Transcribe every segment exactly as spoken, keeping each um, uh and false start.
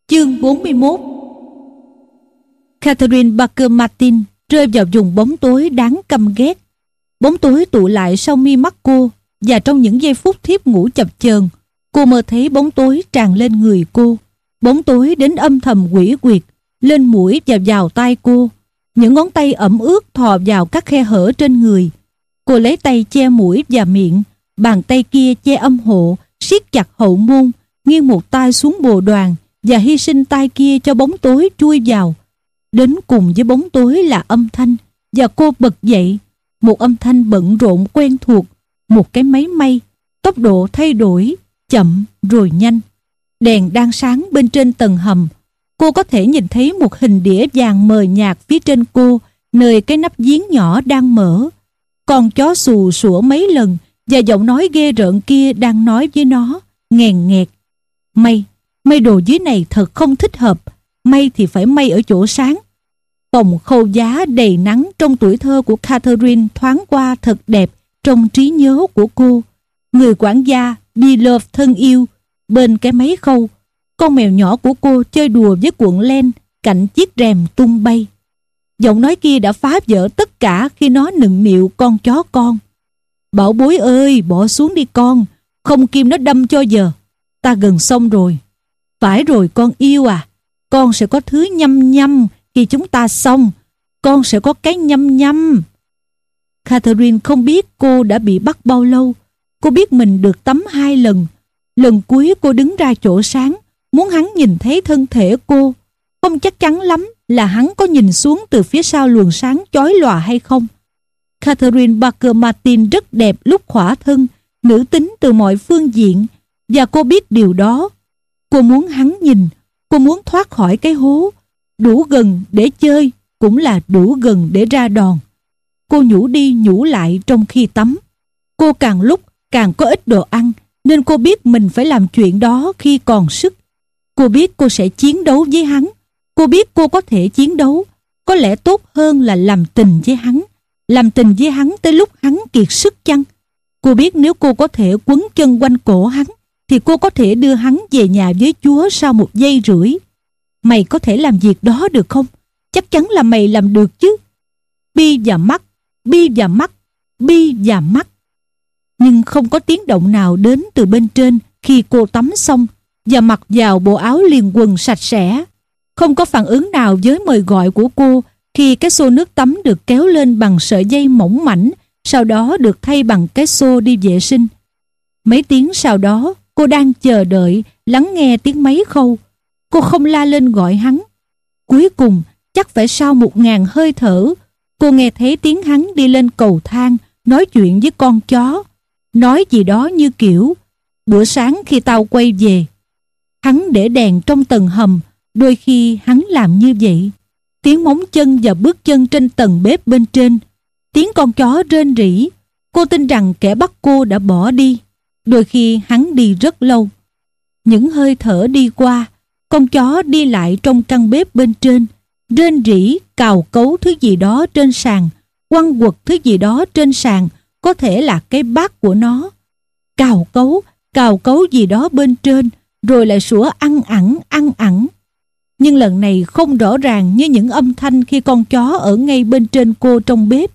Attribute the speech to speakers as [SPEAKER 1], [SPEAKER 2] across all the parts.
[SPEAKER 1] Chương bốn mươi mốt. Catherine Parker Martin rơi vào vùng bóng tối đáng căm ghét. Bóng tối tụ lại sau mi mắt cô, và trong những giây phút thiếp ngủ chập chờn, cô mơ thấy bóng tối tràn lên người cô. Bóng tối đến âm thầm quỷ quyệt, lên mũi và vào tai cô. Những ngón tay ẩm ướt thò vào các khe hở trên người. Cô lấy tay che mũi và miệng, bàn tay kia che âm hộ, siết chặt hậu môn, nghiêng một tay xuống bồ đoàn và hy sinh tay kia cho bóng tối chui vào. Đến cùng với bóng tối là âm thanh, và cô bật dậy. Một âm thanh bận rộn quen thuộc, một cái máy may, tốc độ thay đổi, chậm rồi nhanh. Đèn đang sáng bên trên tầng hầm. Cô có thể nhìn thấy một hình đĩa vàng mờ nhạt phía trên cô, nơi cái nắp giếng nhỏ đang mở. Con chó xù sủa mấy lần, và giọng nói ghê rợn kia đang nói với nó, nghèn nghẹt: May, may đồ dưới này thật không thích hợp. May thì phải may ở chỗ sáng. Phòng khâu giá đầy nắng trong tuổi thơ của Catherine thoáng qua thật đẹp trong trí nhớ của cô. Người quản gia Beloved thân yêu bên cái máy khâu. Con mèo nhỏ của cô chơi đùa với cuộn len cạnh chiếc rèm tung bay. Giọng nói kia đã phá vỡ tất cả khi nó nựng nịu con chó con. Bảo bối ơi, bỏ xuống đi con, không kim nó đâm cho giờ. Ta gần xong rồi. Phải rồi con yêu à, con sẽ có thứ nhăm nhăm khi chúng ta xong. Con sẽ có cái nhăm nhăm. Catherine không biết cô đã bị bắt bao lâu. Cô biết mình được tắm hai lần. Lần cuối cô đứng ra chỗ sáng, muốn hắn nhìn thấy thân thể cô. Không chắc chắn lắm là hắn có nhìn xuống từ phía sau luồng sáng chói lòa hay không. Catherine Parker Martin rất đẹp lúc khỏa thân, nữ tính từ mọi phương diện, và cô biết điều đó. Cô muốn hắn nhìn, cô muốn thoát khỏi cái hố. Đủ gần để chơi cũng là đủ gần để ra đòn. Cô nhủ đi nhủ lại trong khi tắm. Cô càng lúc càng có ít đồ ăn, nên cô biết mình phải làm chuyện đó khi còn sức. Cô biết cô sẽ chiến đấu với hắn. Cô biết cô có thể chiến đấu. Có lẽ tốt hơn là làm tình với hắn. Làm tình với hắn tới lúc hắn kiệt sức chăng? Cô biết nếu cô có thể quấn chân quanh cổ hắn, thì cô có thể đưa hắn về nhà với Chúa sau một giây rưỡi. Mày có thể làm việc đó được không? Chắc chắn là mày làm được chứ. Bi và mắt, bi và mắt, bi và mắt. Nhưng không có tiếng động nào đến từ bên trên khi cô tắm xong và mặc vào bộ áo liền quần sạch sẽ. Không có phản ứng nào với mời gọi của cô khi cái xô nước tắm được kéo lên bằng sợi dây mỏng mảnh, sau đó được thay bằng cái xô đi vệ sinh. Mấy tiếng sau đó, cô đang chờ đợi, lắng nghe tiếng máy khâu. Cô không la lên gọi hắn. Cuối cùng, chắc phải sau một ngàn hơi thở, cô nghe thấy tiếng hắn đi lên cầu thang, nói chuyện với con chó. Nói gì đó như kiểu: bữa sáng khi tao quay về. Hắn để đèn trong tầng hầm, đôi khi hắn làm như vậy. Tiếng móng chân và bước chân trên tầng bếp bên trên. Tiếng con chó rên rỉ. Cô tin rằng kẻ bắt cô đã bỏ đi. Đôi khi hắn đi rất lâu. Những hơi thở đi qua, con chó đi lại trong căn bếp bên trên, rên rỉ, cào cấu thứ gì đó trên sàn, quăng quật thứ gì đó trên sàn, có thể là cái bát của nó. Cào cấu, cào cấu gì đó bên trên, rồi lại sủa ăn ẳng, ăn ẳng. Nhưng lần này không rõ ràng như những âm thanh khi con chó ở ngay bên trên cô trong bếp.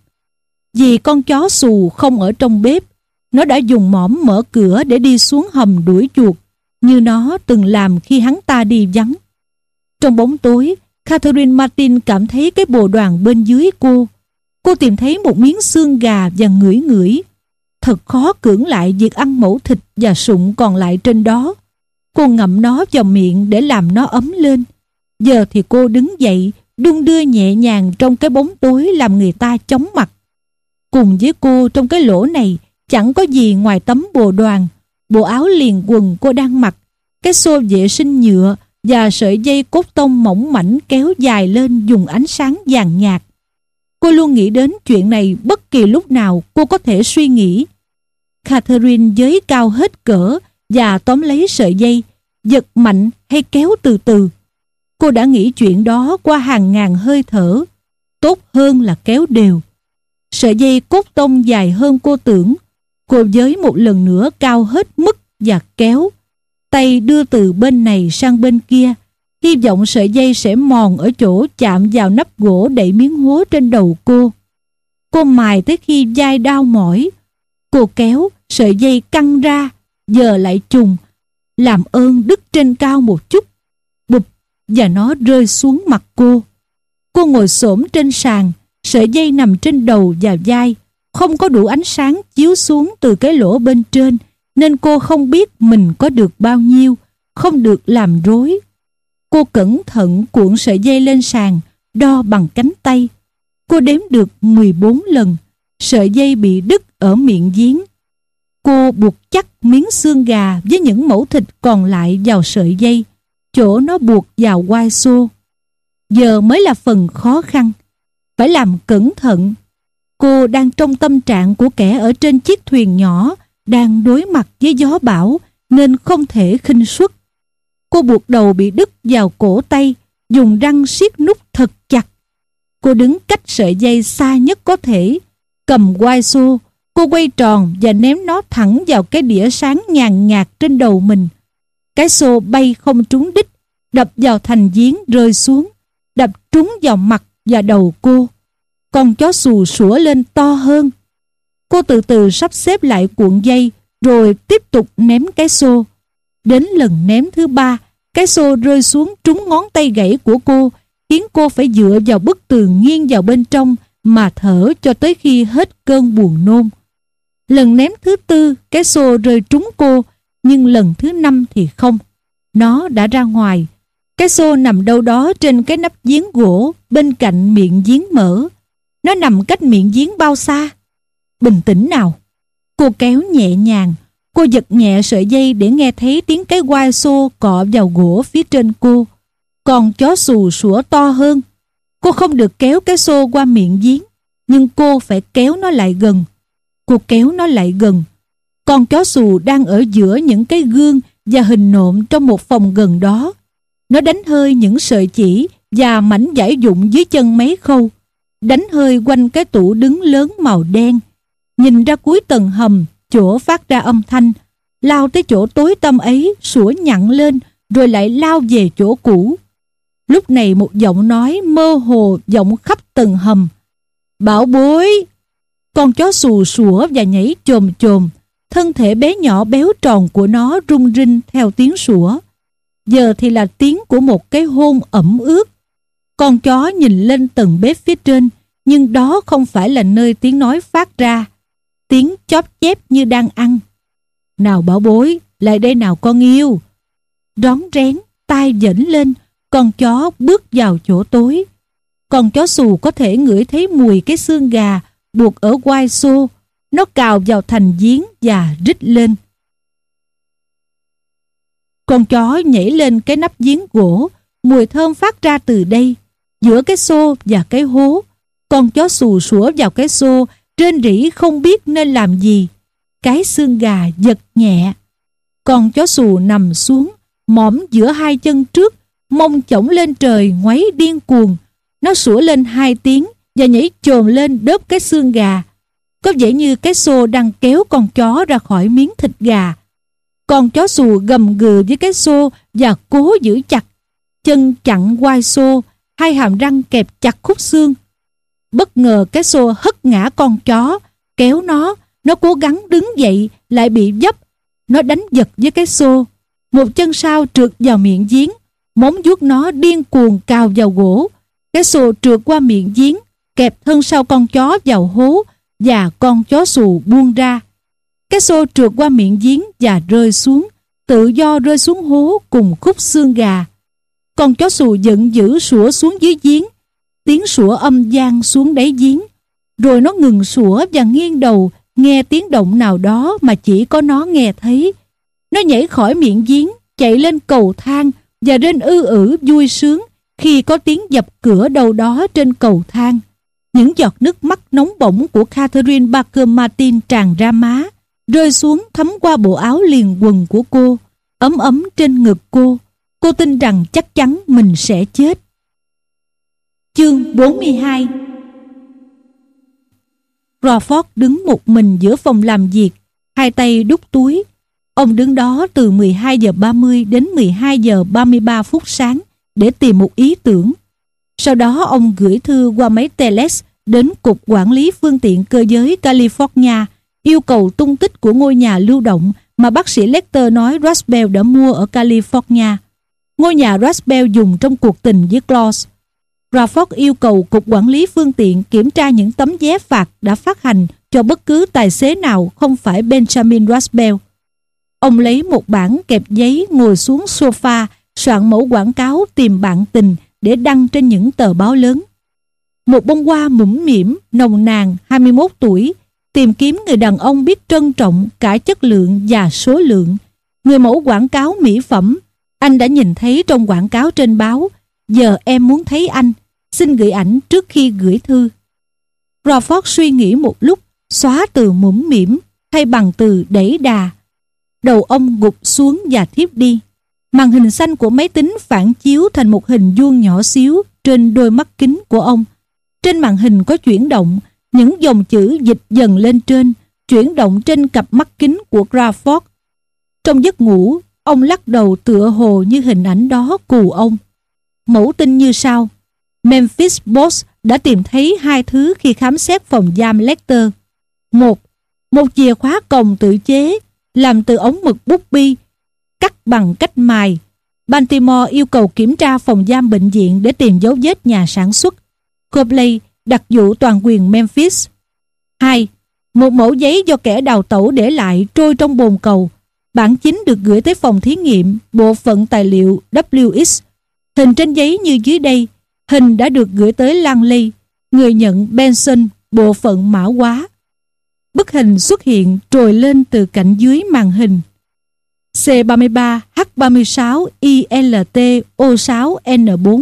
[SPEAKER 1] Vì con chó xù không ở trong bếp, nó đã dùng mõm mở cửa để đi xuống hầm đuổi chuột, như nó từng làm khi hắn ta đi vắng. Trong bóng tối, Catherine Martin cảm thấy cái bồ đoàn bên dưới cô. Cô tìm thấy một miếng xương gà và ngửi ngửi. Thật khó cưỡng lại việc ăn mẩu thịt và sụn còn lại trên đó. Cô ngậm nó vào miệng để làm nó ấm lên. Giờ thì cô đứng dậy, đung đưa nhẹ nhàng trong cái bóng tối làm người ta chóng mặt. Cùng với cô trong cái lỗ này chẳng có gì ngoài tấm bồ đoàn, bộ áo liền quần cô đang mặc, cái xô vệ sinh nhựa và sợi dây cốt tông mỏng mảnh kéo dài lên dùng ánh sáng vàng nhạt. Cô luôn nghĩ đến chuyện này bất kỳ lúc nào cô có thể suy nghĩ. Catherine giới cao hết cỡ và tóm lấy sợi dây, giật mạnh hay kéo từ từ. Cô đã nghĩ chuyện đó qua hàng ngàn hơi thở. Tốt hơn là kéo đều. Sợi dây cốt tông dài hơn cô tưởng. Cô giới một lần nữa cao hết mức và kéo. Tay đưa từ bên này sang bên kia, hy vọng sợi dây sẽ mòn ở chỗ chạm vào nắp gỗ đậy miếng hố trên đầu cô. Cô mài tới khi vai đau mỏi. Cô kéo, sợi dây căng ra, giờ lại trùng, làm ơn đứt trên cao một chút. Bụp, và nó rơi xuống mặt cô. Cô ngồi xổm trên sàn, sợi dây nằm trên đầu và vai, không có đủ ánh sáng chiếu xuống từ cái lỗ bên trên, nên cô không biết mình có được bao nhiêu, không được làm rối. Cô cẩn thận cuộn sợi dây lên sàn, đo bằng cánh tay. Cô đếm được mười bốn lần, sợi dây bị đứt ở miệng giếng. Cô buộc chắc miếng xương gà với những mẩu thịt còn lại vào sợi dây, chỗ nó buộc vào quai xô. Giờ mới là phần khó khăn, phải làm cẩn thận. Cô đang trong tâm trạng của kẻ ở trên chiếc thuyền nhỏ, đang đối mặt với gió bão, nên không thể khinh suất. Cô buộc đầu bị đứt vào cổ tay, dùng răng siết nút thật chặt. Cô đứng cách sợi dây xa nhất có thể, cầm quai xô. Cô quay tròn và ném nó thẳng vào cái đĩa sáng nhàn nhạt trên đầu mình. Cái xô bay không trúng đích, đập vào thành giếng rơi xuống, đập trúng vào mặt và đầu cô. Con chó xù sủa lên to hơn. Cô từ từ sắp xếp lại cuộn dây, rồi tiếp tục ném cái xô. Đến lần ném thứ ba, cái xô rơi xuống trúng ngón tay gãy của cô, khiến cô phải dựa vào bức tường nghiêng vào bên trong mà thở cho tới khi hết cơn buồn nôn. Lần ném thứ tư, cái xô rơi trúng cô, nhưng lần thứ năm thì không. Nó đã ra ngoài. Cái xô nằm đâu đó trên cái nắp giếng gỗ bên cạnh miệng giếng mở. Nó nằm cách miệng giếng bao xa? Bình tĩnh nào. Cô kéo nhẹ nhàng. Cô giật nhẹ sợi dây để nghe thấy tiếng cái quai xô cọ vào gỗ phía trên cô. Còn chó xù sủa to hơn. Cô không được kéo cái xô qua miệng giếng, nhưng cô phải kéo nó lại gần. Cô kéo nó lại gần. Con chó xù đang ở giữa những cái gương và hình nộm trong một phòng gần đó. Nó đánh hơi những sợi chỉ và mảnh vải vụn dưới chân mấy khâu, đánh hơi quanh cái tủ đứng lớn màu đen. Nhìn ra cuối tầng hầm, chỗ phát ra âm thanh, lao tới chỗ tối tăm ấy, sủa nhặn lên, rồi lại lao về chỗ cũ. Lúc này một giọng nói mơ hồ vọng khắp tầng hầm. Bảo bối! Con chó xù sủa và nhảy chồm chồm. Thân thể bé nhỏ béo tròn của nó rung rinh theo tiếng sủa. Giờ thì là tiếng của một cái hôn ẩm ướt. Con chó nhìn lên tầng bếp phía trên, nhưng đó không phải là nơi tiếng nói phát ra. Tiếng chóp chép như đang ăn. Nào bảo bối, lại đây nào con yêu. Rón rén, tai dẫnh lên, con chó bước vào chỗ tối. Con chó xù có thể ngửi thấy mùi cái xương gà buộc ở quai xô. Nó cào vào thành giếng và rít lên. Con chó nhảy lên cái nắp giếng gỗ. Mùi thơm phát ra từ đây. Giữa cái xô và cái hố, con chó xù sủa vào cái xô, rên rỉ không biết nên làm gì. Cái xương gà giật nhẹ. Con chó xù nằm xuống, mõm giữa hai chân trước, mông chổng lên trời ngoáy điên cuồng. Nó sủa lên hai tiếng và nhảy chồm lên đớp cái xương gà. Có vẻ như cái xô đang kéo con chó ra khỏi miếng thịt gà. Con chó xù gầm gừ với cái xô và cố giữ chặt. Chân chặn quai xô, hai hàm răng kẹp chặt khúc xương. Bất ngờ cái xô hất ngã con chó, kéo nó. Nó cố gắng đứng dậy, lại bị vấp. Nó đánh giật với cái xô. Một chân sau trượt vào miệng giếng. Móng vuốt nó điên cuồng cào vào gỗ. Cái xô trượt qua miệng giếng, kẹp thân sau con chó vào hố, và con chó xù buông ra. Cái xô trượt qua miệng giếng và rơi xuống, tự do rơi xuống hố cùng khúc xương gà. Con chó xù giận dữ sủa xuống dưới giếng. Tiếng sủa âm vang xuống đáy giếng. Rồi nó ngừng sủa và nghiêng đầu, nghe tiếng động nào đó mà chỉ có nó nghe thấy. Nó nhảy khỏi miệng giếng, chạy lên cầu thang và rên ư ử vui sướng khi có tiếng dập cửa đâu đó trên cầu thang. Những giọt nước mắt nóng bỏng của Catherine Parker Martin tràn ra má, rơi xuống thấm qua bộ áo liền quần của cô, ấm ấm trên ngực cô. Cô tin rằng chắc chắn mình sẽ chết. Chương bốn mươi hai. Crawford đứng một mình giữa phòng làm việc, hai tay đút túi. Ông đứng đó từ mười hai giờ ba mươi đến mười hai giờ ba mươi ba phút sáng, để tìm một ý tưởng. Sau đó ông gửi thư qua máy telex đến Cục Quản lý Phương tiện Cơ giới California yêu cầu tung tích của ngôi nhà lưu động mà bác sĩ Lecter nói Roswell đã mua ở California. Ngôi nhà Roswell dùng trong cuộc tình với Claus. Crawford yêu cầu Cục Quản lý Phương tiện kiểm tra những tấm vé phạt đã phát hành cho bất cứ tài xế nào không phải Benjamin Roswell. Ông lấy một bản kẹp giấy ngồi xuống sofa, soạn mẫu quảng cáo tìm bạn tình để đăng trên những tờ báo lớn. Một bông hoa mũm mĩm, nồng nàn, hai mươi mốt tuổi, tìm kiếm người đàn ông biết trân trọng cả chất lượng và số lượng. Người mẫu quảng cáo mỹ phẩm. Anh đã nhìn thấy trong quảng cáo trên báo. Giờ em muốn thấy anh. Xin gửi ảnh trước khi gửi thư. Crawford suy nghĩ một lúc, xóa từ mũm mĩm thay bằng từ đẩy đà. Đầu ông gục xuống và thiếp đi. Màn hình xanh của máy tính phản chiếu thành một hình vuông nhỏ xíu trên đôi mắt kính của ông. Trên màn hình có chuyển động, những dòng chữ dịch dần lên trên, chuyển động trên cặp mắt kính của Crawford. Trong giấc ngủ, ông lắc đầu tựa hồ như hình ảnh đó cù ông. Mẫu tin như sau. Memphis Post đã tìm thấy hai thứ khi khám xét phòng giam Lecter. Một, một chìa khóa còng tự chế, làm từ ống mực bút bi, cắt bằng cách mài. Baltimore yêu cầu kiểm tra phòng giam bệnh viện để tìm dấu vết nhà sản xuất. Copley đặc vụ toàn quyền Memphis. Hai, một mẫu giấy do kẻ đào tẩu để lại trôi trong bồn cầu. Bản chính được gửi tới phòng thí nghiệm, bộ phận tài liệu W X. Hình trên giấy như dưới đây. Hình đã được gửi tới Langley, người nhận Benson, bộ phận mã hóa. Bức hình xuất hiện trồi lên từ cạnh dưới màn hình. C ba mươi ba H ba mươi sáu I L T O sáu N bốn.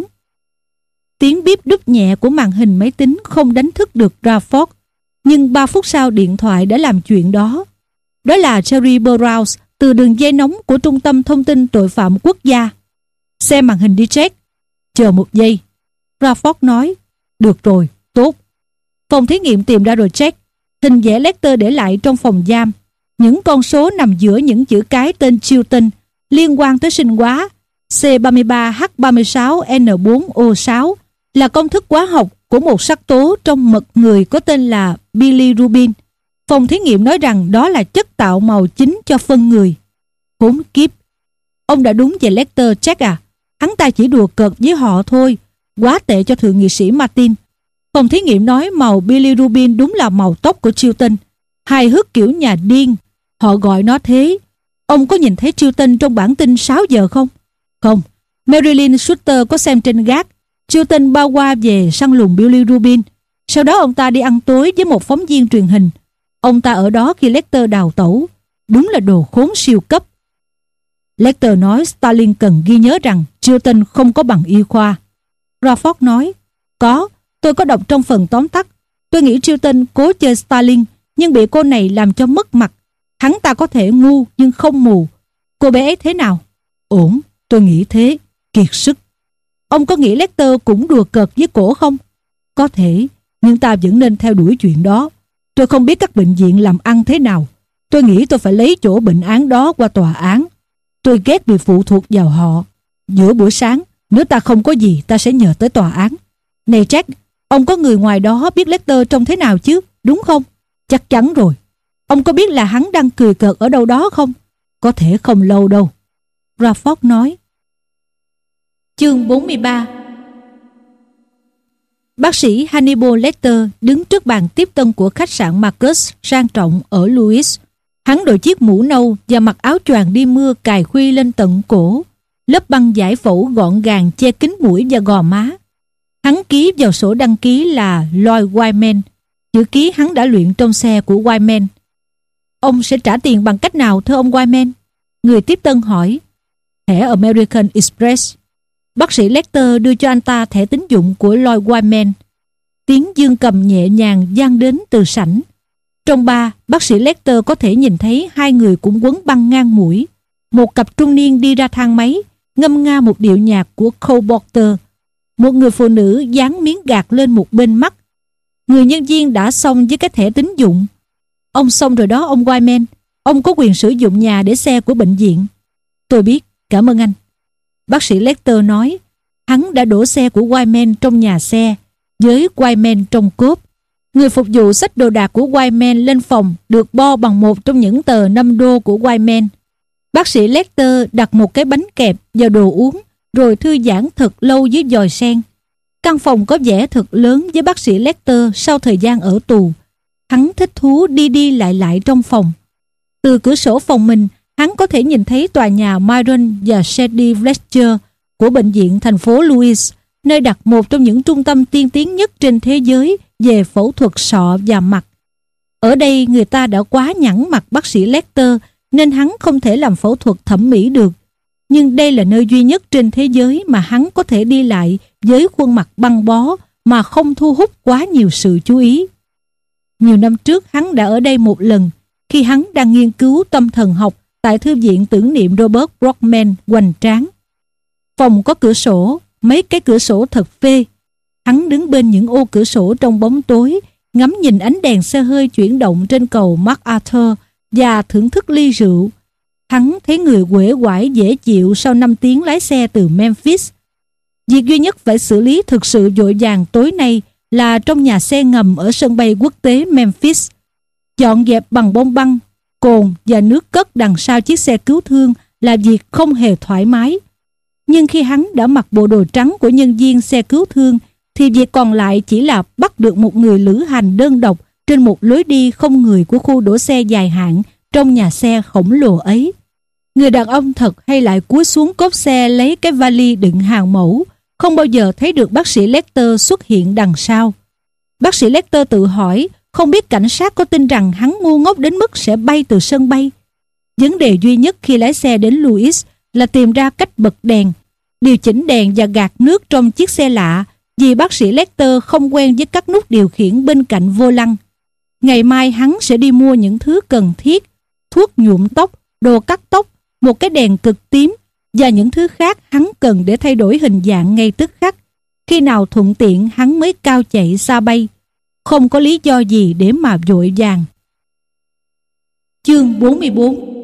[SPEAKER 1] Tiếng bíp đúp nhẹ của màn hình máy tính không đánh thức được Crawford, nhưng ba phút sau điện thoại đã làm chuyện đó. Đó là Jerry Burroughs từ đường dây nóng của Trung tâm Thông tin Tội phạm Quốc gia. Xem màn hình đi Jack. Chờ một giây. Crawford nói. Được rồi, tốt. Phòng thí nghiệm tìm ra rồi Jack. Hình vẽ Lecter để lại trong phòng giam. Những con số nằm giữa những chữ cái tên Chilton liên quan tới sinh hóa. C ba mươi ba H ba mươi sáu N bốn O sáu là công thức hóa học của một sắc tố trong mật người có tên là bilirubin. Phòng thí nghiệm nói rằng đó là chất tạo màu chính cho phân người. Khốn kiếp. Ông đã đúng về Lecter, Jack à. Hắn ta chỉ đùa cợt với họ thôi. Quá tệ cho thượng nghị sĩ Martin. Phòng thí nghiệm nói màu bilirubin đúng là màu tóc của Chilton. Hài hước kiểu nhà điên. Họ gọi nó thế. Ông có nhìn thấy Chilton trong bản tin sáu giờ không? Không. Marilyn Shooter có xem trên gác. Chilton bao qua về săn lùng bilirubin. Sau đó ông ta đi ăn tối với một phóng viên truyền hình. Ông ta ở đó khi Lecter đào tẩu. Đúng là đồ khốn siêu cấp. Lecter nói Stalin cần ghi nhớ rằng Chilton không có bằng y khoa. Crawford nói, có, tôi có đọc trong phần tóm tắt. Tôi nghĩ Chilton cố chơi Stalin, nhưng bị cô này làm cho mất mặt. Hắn ta có thể ngu nhưng không mù. Cô bé ấy thế nào? Ổn, tôi nghĩ thế. Kiệt sức. Ông có nghĩ Lecter cũng đùa cợt với cổ không? Có thể, nhưng ta vẫn nên theo đuổi chuyện đó. Tôi không biết các bệnh viện làm ăn thế nào. Tôi nghĩ tôi phải lấy chỗ bệnh án đó qua tòa án. Tôi ghét bị phụ thuộc vào họ. Giữa buổi sáng, nếu ta không có gì, ta sẽ nhờ tới tòa án. Này Jack, ông có người ngoài đó biết Lecter trông thế nào chứ, đúng không? Chắc chắn rồi. Ông có biết là hắn đang cười cợt ở đâu đó không? Có thể không lâu đâu. Crawford nói. Chương bốn mươi ba. Bác sĩ Hannibal Lecter đứng trước bàn tiếp tân của khách sạn Marcus sang trọng ở Louis. Hắn đội chiếc mũ nâu và mặc áo choàng đi mưa cài khuy lên tận cổ. Lớp băng giải phẫu gọn gàng che kín mũi và gò má. Hắn ký vào sổ đăng ký là Lloyd Wyman. Chữ ký hắn đã luyện trong xe của Wyman. Ông sẽ trả tiền bằng cách nào thưa ông Wyman? Người tiếp tân hỏi. Thẻ American Express. Bác sĩ Lecter đưa cho anh ta thẻ tín dụng của Lloyd Wyman. Tiếng dương cầm nhẹ nhàng vang đến từ sảnh. Trong bar, bác sĩ Lecter có thể nhìn thấy hai người cũng quấn băng ngang mũi. Một cặp trung niên đi ra thang máy, ngâm nga một điệu nhạc của Cole Porter. Một người phụ nữ dán miếng gạc lên một bên mắt. Người nhân viên đã xong với cái thẻ tín dụng. Ông xong rồi đó ông Wyman. Ông có quyền sử dụng nhà để xe của bệnh viện. Tôi biết, cảm ơn anh. Bác sĩ Lecter nói. hắn đã đổ xe của Wyman trong nhà xe, với Wyman trong cốp. Người phục vụ xách đồ đạc của Wyman lên phòng được bo bằng một trong những tờ năm đô của Wyman. Bác sĩ Lecter đặt một cái bánh kẹp vào đồ uống, rồi thư giãn thật lâu dưới giòi sen. Căn phòng có vẻ thật lớn với bác sĩ Lecter sau thời gian ở tù. Hắn thích thú đi đi lại lại trong phòng. Từ cửa sổ phòng mình, hắn có thể nhìn thấy tòa nhà Myron và Shady Fletcher của bệnh viện thành phố Louis, nơi đặt một trong những trung tâm tiên tiến nhất trên thế giới về phẫu thuật sọ và mặt. Ở đây người ta đã quá nhẵn mặt bác sĩ Lecter nên hắn không thể làm phẫu thuật thẩm mỹ được. Nhưng đây là nơi duy nhất trên thế giới mà hắn có thể đi lại với khuôn mặt băng bó mà không thu hút quá nhiều sự chú ý. Nhiều năm trước hắn đã ở đây một lần khi hắn đang nghiên cứu tâm thần học tại thư viện tưởng niệm Robert Brockman hoành tráng. Phòng có cửa sổ, mấy cái cửa sổ thật phê. Hắn đứng bên những ô cửa sổ trong bóng tối, ngắm nhìn ánh đèn xe hơi chuyển động trên cầu MacArthur và thưởng thức ly rượu. Hắn thấy người uể oải dễ chịu sau năm tiếng lái xe từ Memphis. Việc duy nhất phải xử lý thực sự vội vàng tối nay là trong nhà xe ngầm ở sân bay quốc tế Memphis. Dọn dẹp bằng bông băng, cồn và nước cất đằng sau chiếc xe cứu thương là việc không hề thoải mái. Nhưng khi hắn đã mặc bộ đồ trắng của nhân viên xe cứu thương thì việc còn lại chỉ là bắt được một người lữ hành đơn độc trên một lối đi không người của khu đỗ xe dài hạn trong nhà xe khổng lồ ấy. Người đàn ông thật hay lại cúi xuống cốp xe lấy cái vali đựng hàng mẫu, không bao giờ thấy được bác sĩ Lecter xuất hiện đằng sau. Bác sĩ Lecter tự hỏi không biết cảnh sát có tin rằng hắn ngu ngốc đến mức sẽ bay từ sân bay. Vấn đề duy nhất khi lái xe đến Louis là tìm ra cách bật đèn, điều chỉnh đèn và gạt nước trong chiếc xe lạ, vì bác sĩ Lecter không quen với các nút điều khiển bên cạnh vô lăng. Ngày mai hắn sẽ đi mua những thứ cần thiết, thuốc nhuộm tóc, đồ cắt tóc, một cái đèn cực tím và những thứ khác hắn cần để thay đổi hình dạng ngay tức khắc. Khi nào thuận tiện hắn mới cao chạy xa bay. Không có lý do gì để mà vội vàng. Chương bốn mươi bốn.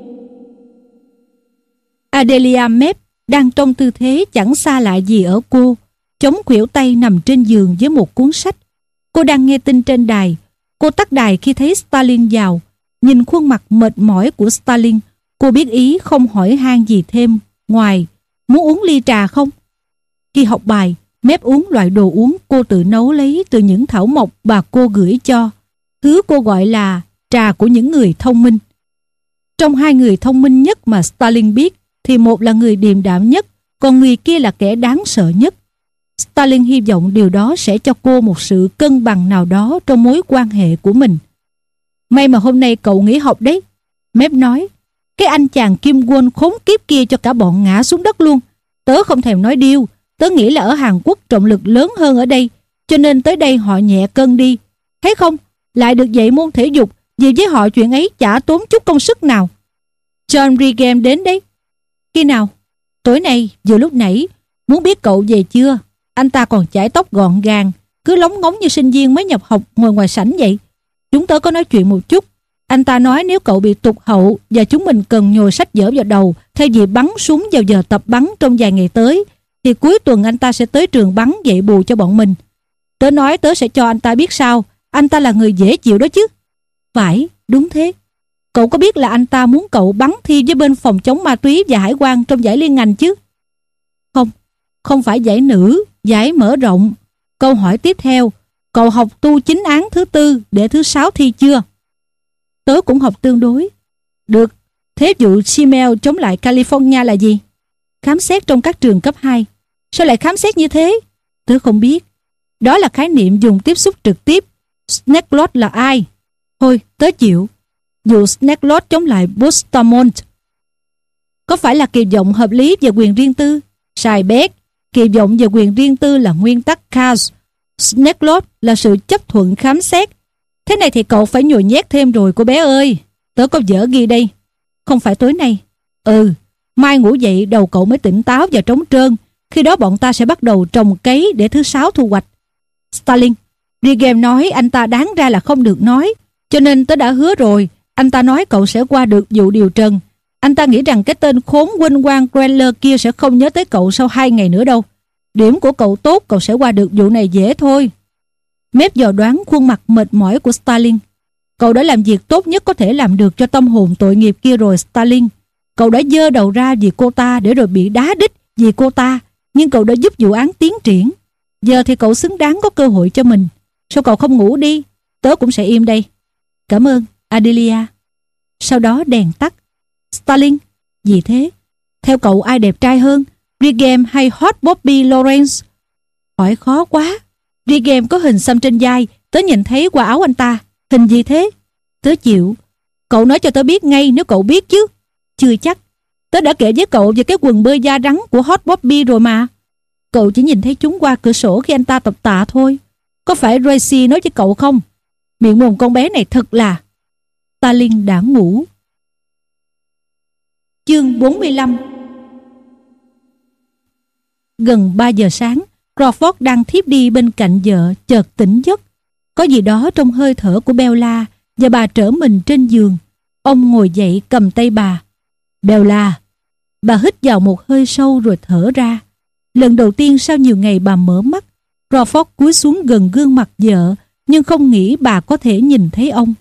[SPEAKER 1] Adelia Mep đang trong tư thế chẳng xa lạ gì ở cô, chống khuỷu tay nằm trên giường với một cuốn sách. Cô đang nghe tin trên đài. Cô tắt đài khi thấy Stalin vào. Nhìn khuôn mặt mệt mỏi của Stalin, cô biết ý không hỏi han gì thêm ngoài muốn uống ly trà không. Khi học bài, Mep uống loại đồ uống cô tự nấu lấy từ những thảo mộc bà cô gửi cho. Thứ cô gọi là trà của những người thông minh. Trong hai người thông minh nhất mà Stalin biết thì một là người điềm đạm nhất, còn người kia là kẻ đáng sợ nhất. Stalin hy vọng điều đó sẽ cho cô một sự cân bằng nào đó trong mối quan hệ của mình. May mà hôm nay cậu nghỉ học đấy, Mep nói. Cái anh chàng Kim Won khốn kiếp kia cho cả bọn ngã xuống đất luôn. Tớ không thèm nói điêu. Tớ nghĩ là ở Hàn Quốc trọng lực lớn hơn ở đây, cho nên tới đây họ nhẹ cân đi. Thấy không? Lại được dạy môn thể dục, vì với họ chuyện ấy chả tốn chút công sức nào. John Brigham đến đấy. Khi nào? Tối nay, vừa lúc nãy. Muốn biết cậu về chưa? Anh ta còn chải tóc gọn gàng, cứ lóng ngóng như sinh viên mới nhập học ngồi ngoài sảnh vậy. Chúng tớ có nói chuyện một chút. Anh ta nói nếu cậu bị tụt hậu và chúng mình cần nhồi sách vở vào đầu thay vì bắn súng vào giờ tập bắn trong vài ngày tới, thì cuối tuần anh ta sẽ tới trường bắn dạy bù cho bọn mình. Tớ nói tớ sẽ cho anh ta biết sao. Anh ta là người dễ chịu đó chứ. Phải, đúng thế. Cậu có biết là anh ta muốn cậu bắn thi với bên phòng chống ma túy và hải quan trong giải liên ngành chứ? Không, không phải giải nữ, giải mở rộng. Câu hỏi tiếp theo, cậu học tu chính án thứ tư để thứ sáu thi chưa? Tớ cũng học tương đối. Được, thế vụ Simmel chống lại California là gì? Khám xét trong các trường cấp hai. Sao lại khám xét như thế? Tớ không biết. Đó là khái niệm dùng tiếp xúc trực tiếp. Snecklot là ai? Thôi, tớ chịu. Vụ Snecklot chống lại Bustamante. Có phải là kỳ vọng hợp lý về quyền riêng tư? Sai bét. Kỳ vọng về quyền riêng tư là nguyên tắc Cass. Snecklot là sự chấp thuận khám xét. Thế này thì cậu phải nhồi nhét thêm rồi cô bé ơi. Tớ có vở ghi đây. Không phải tối nay. Ừ, mai ngủ dậy đầu cậu mới tỉnh táo và trống trơn. Khi đó bọn ta sẽ bắt đầu trồng cấy để thứ sáu thu hoạch. Stalin, Brigham nói anh ta đáng ra là không được nói. Cho nên tớ đã hứa rồi. Anh ta nói cậu sẽ qua được vụ điều trần. Anh ta nghĩ rằng cái tên khốn huynh quang Grendler kia sẽ không nhớ tới cậu sau hai ngày nữa đâu. Điểm của cậu tốt, cậu sẽ qua được vụ này dễ thôi. Mép dò đoán khuôn mặt mệt mỏi của Starling. Cậu đã làm việc tốt nhất có thể làm được cho tâm hồn tội nghiệp kia rồi Starling. Cậu đã giơ đầu ra vì cô ta để rồi bị đá đít vì cô ta, nhưng cậu đã giúp vụ án tiến triển. Giờ thì cậu xứng đáng có cơ hội cho mình. Sao cậu không ngủ đi? Tớ cũng sẽ im đây. Cảm ơn, Adelia. Sau đó đèn tắt. Starling, gì thế? Theo cậu ai đẹp trai hơn, Brigham hay Hot Bobby Lawrence? Hỏi khó quá. Brigham có hình xăm trên vai, tớ nhìn thấy qua áo anh ta. Hình gì thế? Tớ chịu. Cậu nói cho tớ biết ngay nếu cậu biết chứ. Chưa chắc. Tớ đã kể với cậu về cái quần bơi da rắn của Hot Bobby rồi mà. Cậu chỉ nhìn thấy chúng qua cửa sổ khi anh ta tập tạ thôi. Có phải Tracy nói với cậu không? Miệng mồm con bé này thật là... Starling đã ngủ. Chương bốn mươi lăm. Gần ba giờ sáng, Crawford đang thiếp đi bên cạnh vợ chợt tỉnh giấc. Có gì đó trong hơi thở của Bella và bà trở mình trên giường. Ông ngồi dậy cầm tay bà. Bella. Bà hít vào một hơi sâu rồi thở ra. Lần đầu tiên sau nhiều ngày bà mở mắt. Crawford cúi xuống gần gương mặt vợ, nhưng không nghĩ bà có thể nhìn thấy ông.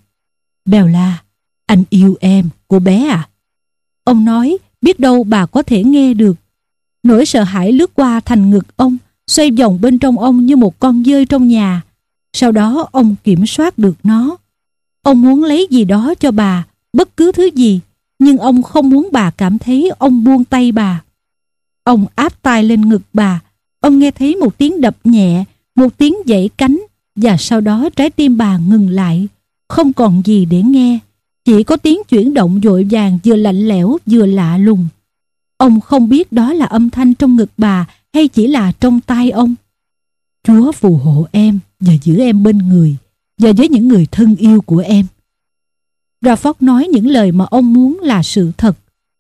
[SPEAKER 1] Bella, anh yêu em, cô bé à? Ông nói, biết đâu bà có thể nghe được. Nỗi sợ hãi lướt qua thành ngực ông, xoay vòng bên trong ông như một con dơi trong nhà. Sau đó ông kiểm soát được nó. Ông muốn lấy gì đó cho bà, bất cứ thứ gì, nhưng ông không muốn bà cảm thấy ông buông tay bà. Ông áp tai lên ngực bà. Ông nghe thấy một tiếng đập nhẹ, một tiếng giãy cánh, và sau đó trái tim bà ngừng lại. Không còn gì để nghe, chỉ có tiếng chuyển động vội vàng vừa lạnh lẽo vừa lạ lùng. Ông không biết đó là âm thanh trong ngực bà hay chỉ là trong tai ông. Chúa phù hộ em và giữ em bên người và với những người thân yêu của em. Crawford nói những lời mà ông muốn là sự thật.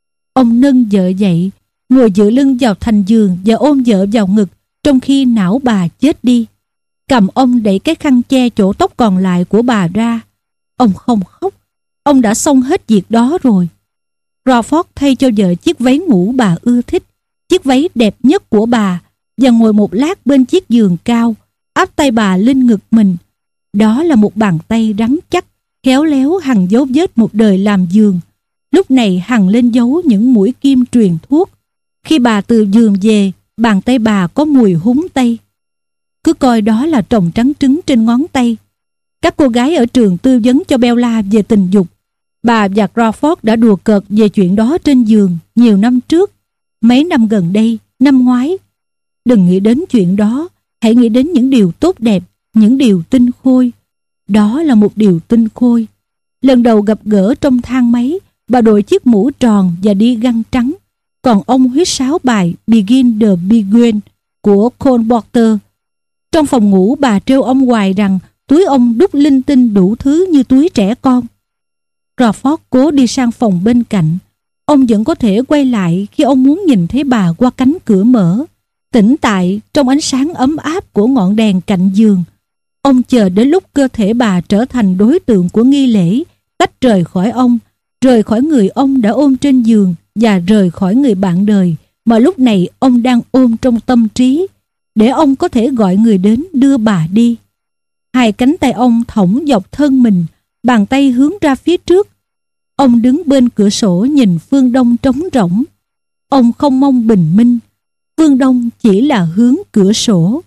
[SPEAKER 1] Ông nâng vợ dậy, ngồi dựa lưng vào thành giường và ôm vợ vào ngực trong khi não bà chết đi. Cầm ông đẩy cái khăn che chỗ tóc còn lại của bà ra. Ông không khóc. Ông đã xong hết việc đó rồi. Crawford thay cho vợ chiếc váy ngủ bà ưa thích, chiếc váy đẹp nhất của bà, và ngồi một lát bên chiếc giường cao, áp tay bà lên ngực mình. Đó là một bàn tay rắn chắc, khéo léo hằn dấu vết một đời làm giường. Lúc này hằn lên dấu những mũi kim truyền thuốc. Khi bà từ giường về, bàn tay bà có mùi húng tây. Cứ coi đó là trồng trắng trứng trên ngón tay. Các cô gái ở trường tư vấn cho Bella về tình dục. Bà và Crawford đã đùa cợt về chuyện đó trên giường nhiều năm trước. Mấy năm gần đây, năm ngoái. Đừng nghĩ đến chuyện đó. Hãy nghĩ đến những điều tốt đẹp, những điều tinh khôi. Đó là một điều tinh khôi. Lần đầu gặp gỡ trong thang máy, bà đội chiếc mũ tròn và đi găng trắng. Còn ông huýt sáo bài Begin the Begin của Cole Porter. Trong phòng ngủ bà trêu ông hoài rằng túi ông đút linh tinh đủ thứ như túi trẻ con. Crawford cố đi sang phòng bên cạnh. Ông vẫn có thể quay lại khi ông muốn nhìn thấy bà qua cánh cửa mở, tĩnh tại trong ánh sáng ấm áp của ngọn đèn cạnh giường. Ông chờ đến lúc cơ thể bà trở thành đối tượng của nghi lễ, tách rời khỏi ông, rời khỏi người ông đã ôm trên giường và rời khỏi người bạn đời mà lúc này ông đang ôm trong tâm trí, để ông có thể gọi người đến đưa bà đi. Hai cánh tay ông thõng dọc thân mình, bàn tay hướng ra phía trước. Ông đứng bên cửa sổ nhìn phương đông trống rỗng. Ông không mong bình minh. Phương đông chỉ là hướng cửa sổ.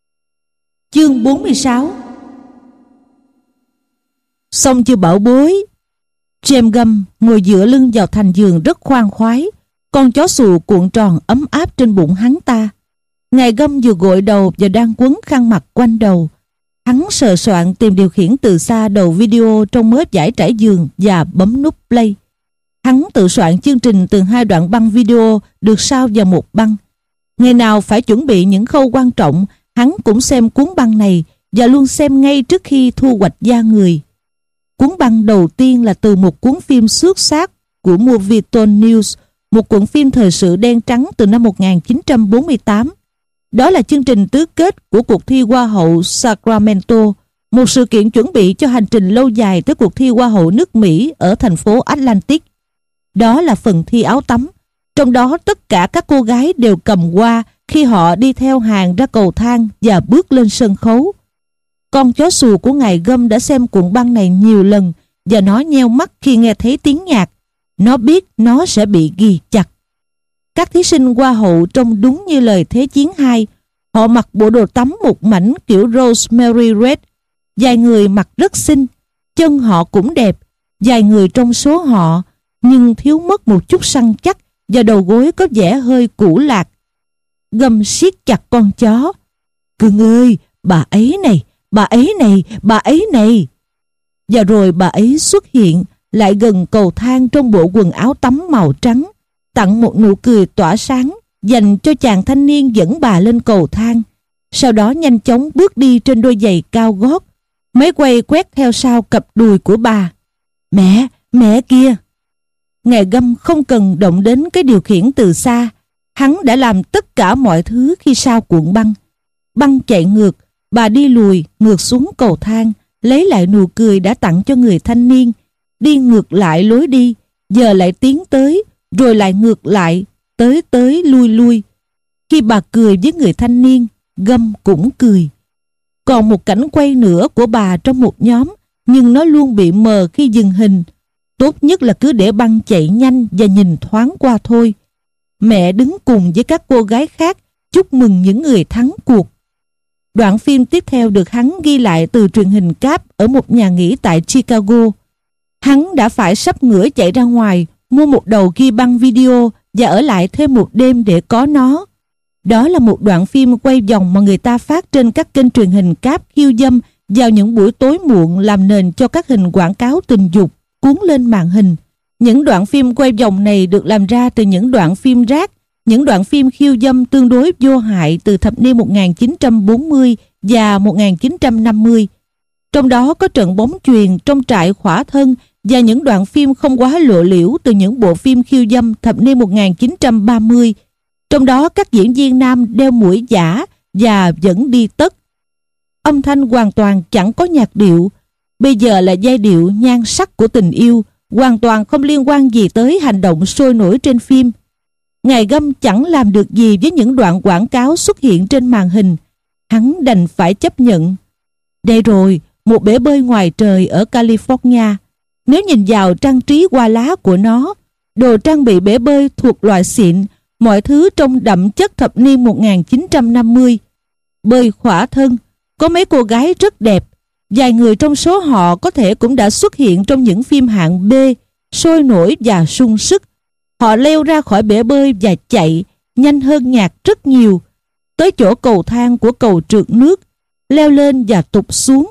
[SPEAKER 1] Chương bốn mươi sáu. Xong chưa bảo bối? James Gum ngồi dựa lưng vào thành giường rất khoan khoái. Con chó xù cuộn tròn ấm áp trên bụng hắn ta. Ngài Gum vừa gội đầu và đang quấn khăn mặt quanh đầu. Hắn sờ soạn tìm điều khiển từ xa đầu video trong mớ vải trải giường và bấm nút play. Hắn tự soạn chương trình từ hai đoạn băng video được sao vào một băng. Ngày nào phải chuẩn bị những khâu quan trọng, hắn cũng xem cuốn băng này và luôn xem ngay trước khi thu hoạch da người. Cuốn băng đầu tiên là từ một cuốn phim xuất sắc của Movietone News, một cuộn phim thời sự đen trắng từ năm một nghìn chín trăm bốn mươi tám. Đó là chương trình tứ kết của cuộc thi Hoa hậu Sacramento, một sự kiện chuẩn bị cho hành trình lâu dài tới cuộc thi Hoa hậu nước Mỹ ở thành phố Atlantic. Đó là phần thi áo tắm, trong đó tất cả các cô gái đều cầm hoa khi họ đi theo hàng ra cầu thang và bước lên sân khấu. Con chó xù của ngài Gum đã xem cuộn băng này nhiều lần và nó nheo mắt khi nghe thấy tiếng nhạc. Nó biết nó sẽ bị ghi chặt. Các thí sinh hoa hậu trông đúng như lời Thế chiến hai. Họ mặc bộ đồ tắm một mảnh kiểu Rosemary Red. Vài người mặc rất xinh, chân họ cũng đẹp. Vài người trong số họ nhưng thiếu mất một chút săn chắc và đầu gối có vẻ hơi cũ lạc. Gum siết chặt con chó. Cưng ơi, bà ấy này, bà ấy này, bà ấy này. Và rồi bà ấy xuất hiện lại gần cầu thang trong bộ quần áo tắm màu trắng, tặng một nụ cười tỏa sáng dành cho chàng thanh niên dẫn bà lên cầu thang. Sau đó nhanh chóng bước đi trên đôi giày cao gót, máy quay quét theo sau cặp đùi của bà. Mẹ, mẹ kia. Ngài Gum không cần động đến cái điều khiển từ xa. Hắn đã làm tất cả mọi thứ khi sau cuộn băng. Băng chạy ngược, bà đi lùi ngược xuống cầu thang, lấy lại nụ cười đã tặng cho người thanh niên, đi ngược lại lối đi, giờ lại tiến tới, rồi lại ngược lại, tới tới lui lui. Khi bà cười với người thanh niên, Gum cũng cười. Còn một cảnh quay nữa của bà trong một nhóm, nhưng nó luôn bị mờ khi dừng hình. Tốt nhất là cứ để băng chạy nhanh và nhìn thoáng qua thôi. Mẹ đứng cùng với các cô gái khác chúc mừng những người thắng cuộc. Đoạn phim tiếp theo được hắn ghi lại từ truyền hình cáp ở một nhà nghỉ tại Chicago. Hắn đã phải sắp ngửa chạy ra ngoài, mua một đầu ghi băng video và ở lại thêm một đêm để có nó. Đó là một đoạn phim quay vòng mà người ta phát trên các kênh truyền hình cáp khiêu dâm vào những buổi tối muộn, làm nền cho các hình quảng cáo tình dục cuốn lên màn hình. Những đoạn phim quay vòng này được làm ra từ những đoạn phim rác, những đoạn phim khiêu dâm tương đối vô hại từ thập niên một nghìn chín trăm bốn mươi và một nghìn chín trăm năm mươi. Trong đó có trận bóng chuyền trong trại khỏa thân và những đoạn phim không quá lộ liễu từ những bộ phim khiêu dâm thập niên một nghìn chín trăm ba mươi. Trong đó các diễn viên nam đeo mũi giả và vẫn đi tất. Âm thanh hoàn toàn chẳng có nhạc điệu. Bây giờ là giai điệu nhan sắc của tình yêu, hoàn toàn không liên quan gì tới hành động sôi nổi trên phim. Ngài Gum chẳng làm được gì với những đoạn quảng cáo xuất hiện trên màn hình. Hắn đành phải chấp nhận. Đây rồi, một bể bơi ngoài trời ở California. Nếu nhìn vào trang trí hoa lá của nó, đồ trang bị bể bơi thuộc loại xịn, mọi thứ trông đậm chất thập niên một nghìn chín trăm năm mươi. Bơi khỏa thân, có mấy cô gái rất đẹp. Vài người trong số họ có thể cũng đã xuất hiện trong những phim hạng B, sôi nổi và sung sức. Họ leo ra khỏi bể bơi và chạy, nhanh hơn nhạc rất nhiều, tới chỗ cầu thang của cầu trượt nước, leo lên và tụt xuống.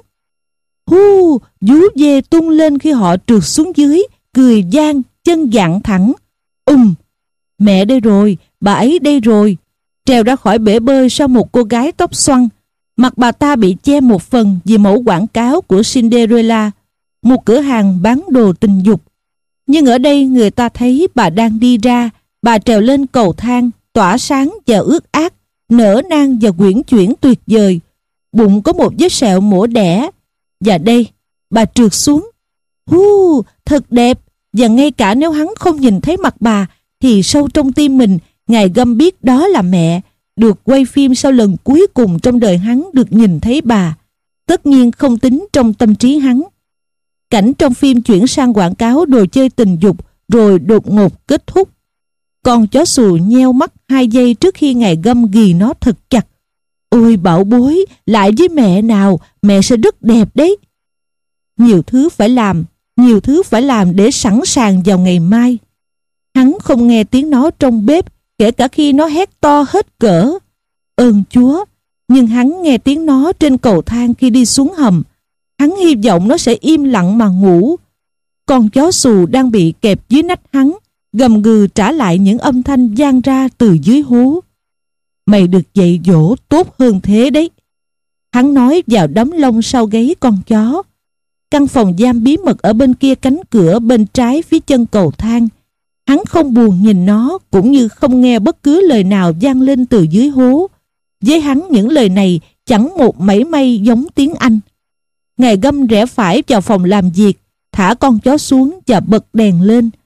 [SPEAKER 1] Hu, vú dê tung lên khi họ trượt xuống dưới, cười gian, chân dặn thẳng. Ùm, mẹ đây rồi, bà ấy đây rồi. Trèo ra khỏi bể bơi sau một cô gái tóc xoăn. Mặt bà ta bị che một phần vì mẫu quảng cáo của Cinderella, một cửa hàng bán đồ tình dục. Nhưng ở đây người ta thấy bà đang đi ra, bà trèo lên cầu thang, tỏa sáng và ướt át, nở nang và quyển chuyển tuyệt vời. Bụng có một vết sẹo mổ đẻ. Và đây, bà trượt xuống. Hu, thật đẹp. Và ngay cả nếu hắn không nhìn thấy mặt bà, thì sâu trong tim mình, ngài Gum biết đó là mẹ, được quay phim sau lần cuối cùng trong đời hắn được nhìn thấy bà. Tất nhiên không tính trong tâm trí hắn. Cảnh trong phim chuyển sang quảng cáo đồ chơi tình dục rồi đột ngột kết thúc. Con chó xù nheo mắt hai giây trước khi ngài Gum ghì nó thật chặt. Ôi bảo bối, lại với mẹ nào, mẹ sẽ rất đẹp đấy. Nhiều thứ phải làm, nhiều thứ phải làm để sẵn sàng vào ngày mai. Hắn không nghe tiếng nó trong bếp, kể cả khi nó hét to hết cỡ. Ơn Chúa, nhưng hắn nghe tiếng nó trên cầu thang khi đi xuống hầm. Hắn hy vọng nó sẽ im lặng mà ngủ. Con chó xù đang bị kẹp dưới nách hắn, gầm gừ trả lại những âm thanh vang ra từ dưới hố. Mày được dạy dỗ tốt hơn thế đấy, hắn nói vào đấm lông sau gáy con chó. Căn phòng giam bí mật ở bên kia cánh cửa bên trái phía chân cầu thang. Hắn không buồn nhìn nó, cũng như không nghe bất cứ lời nào vang lên từ dưới hố. Với hắn những lời này chẳng một mảy may giống tiếng Anh. Ngài Gum rẽ phải vào phòng làm việc, thả con chó xuống và bật đèn lên.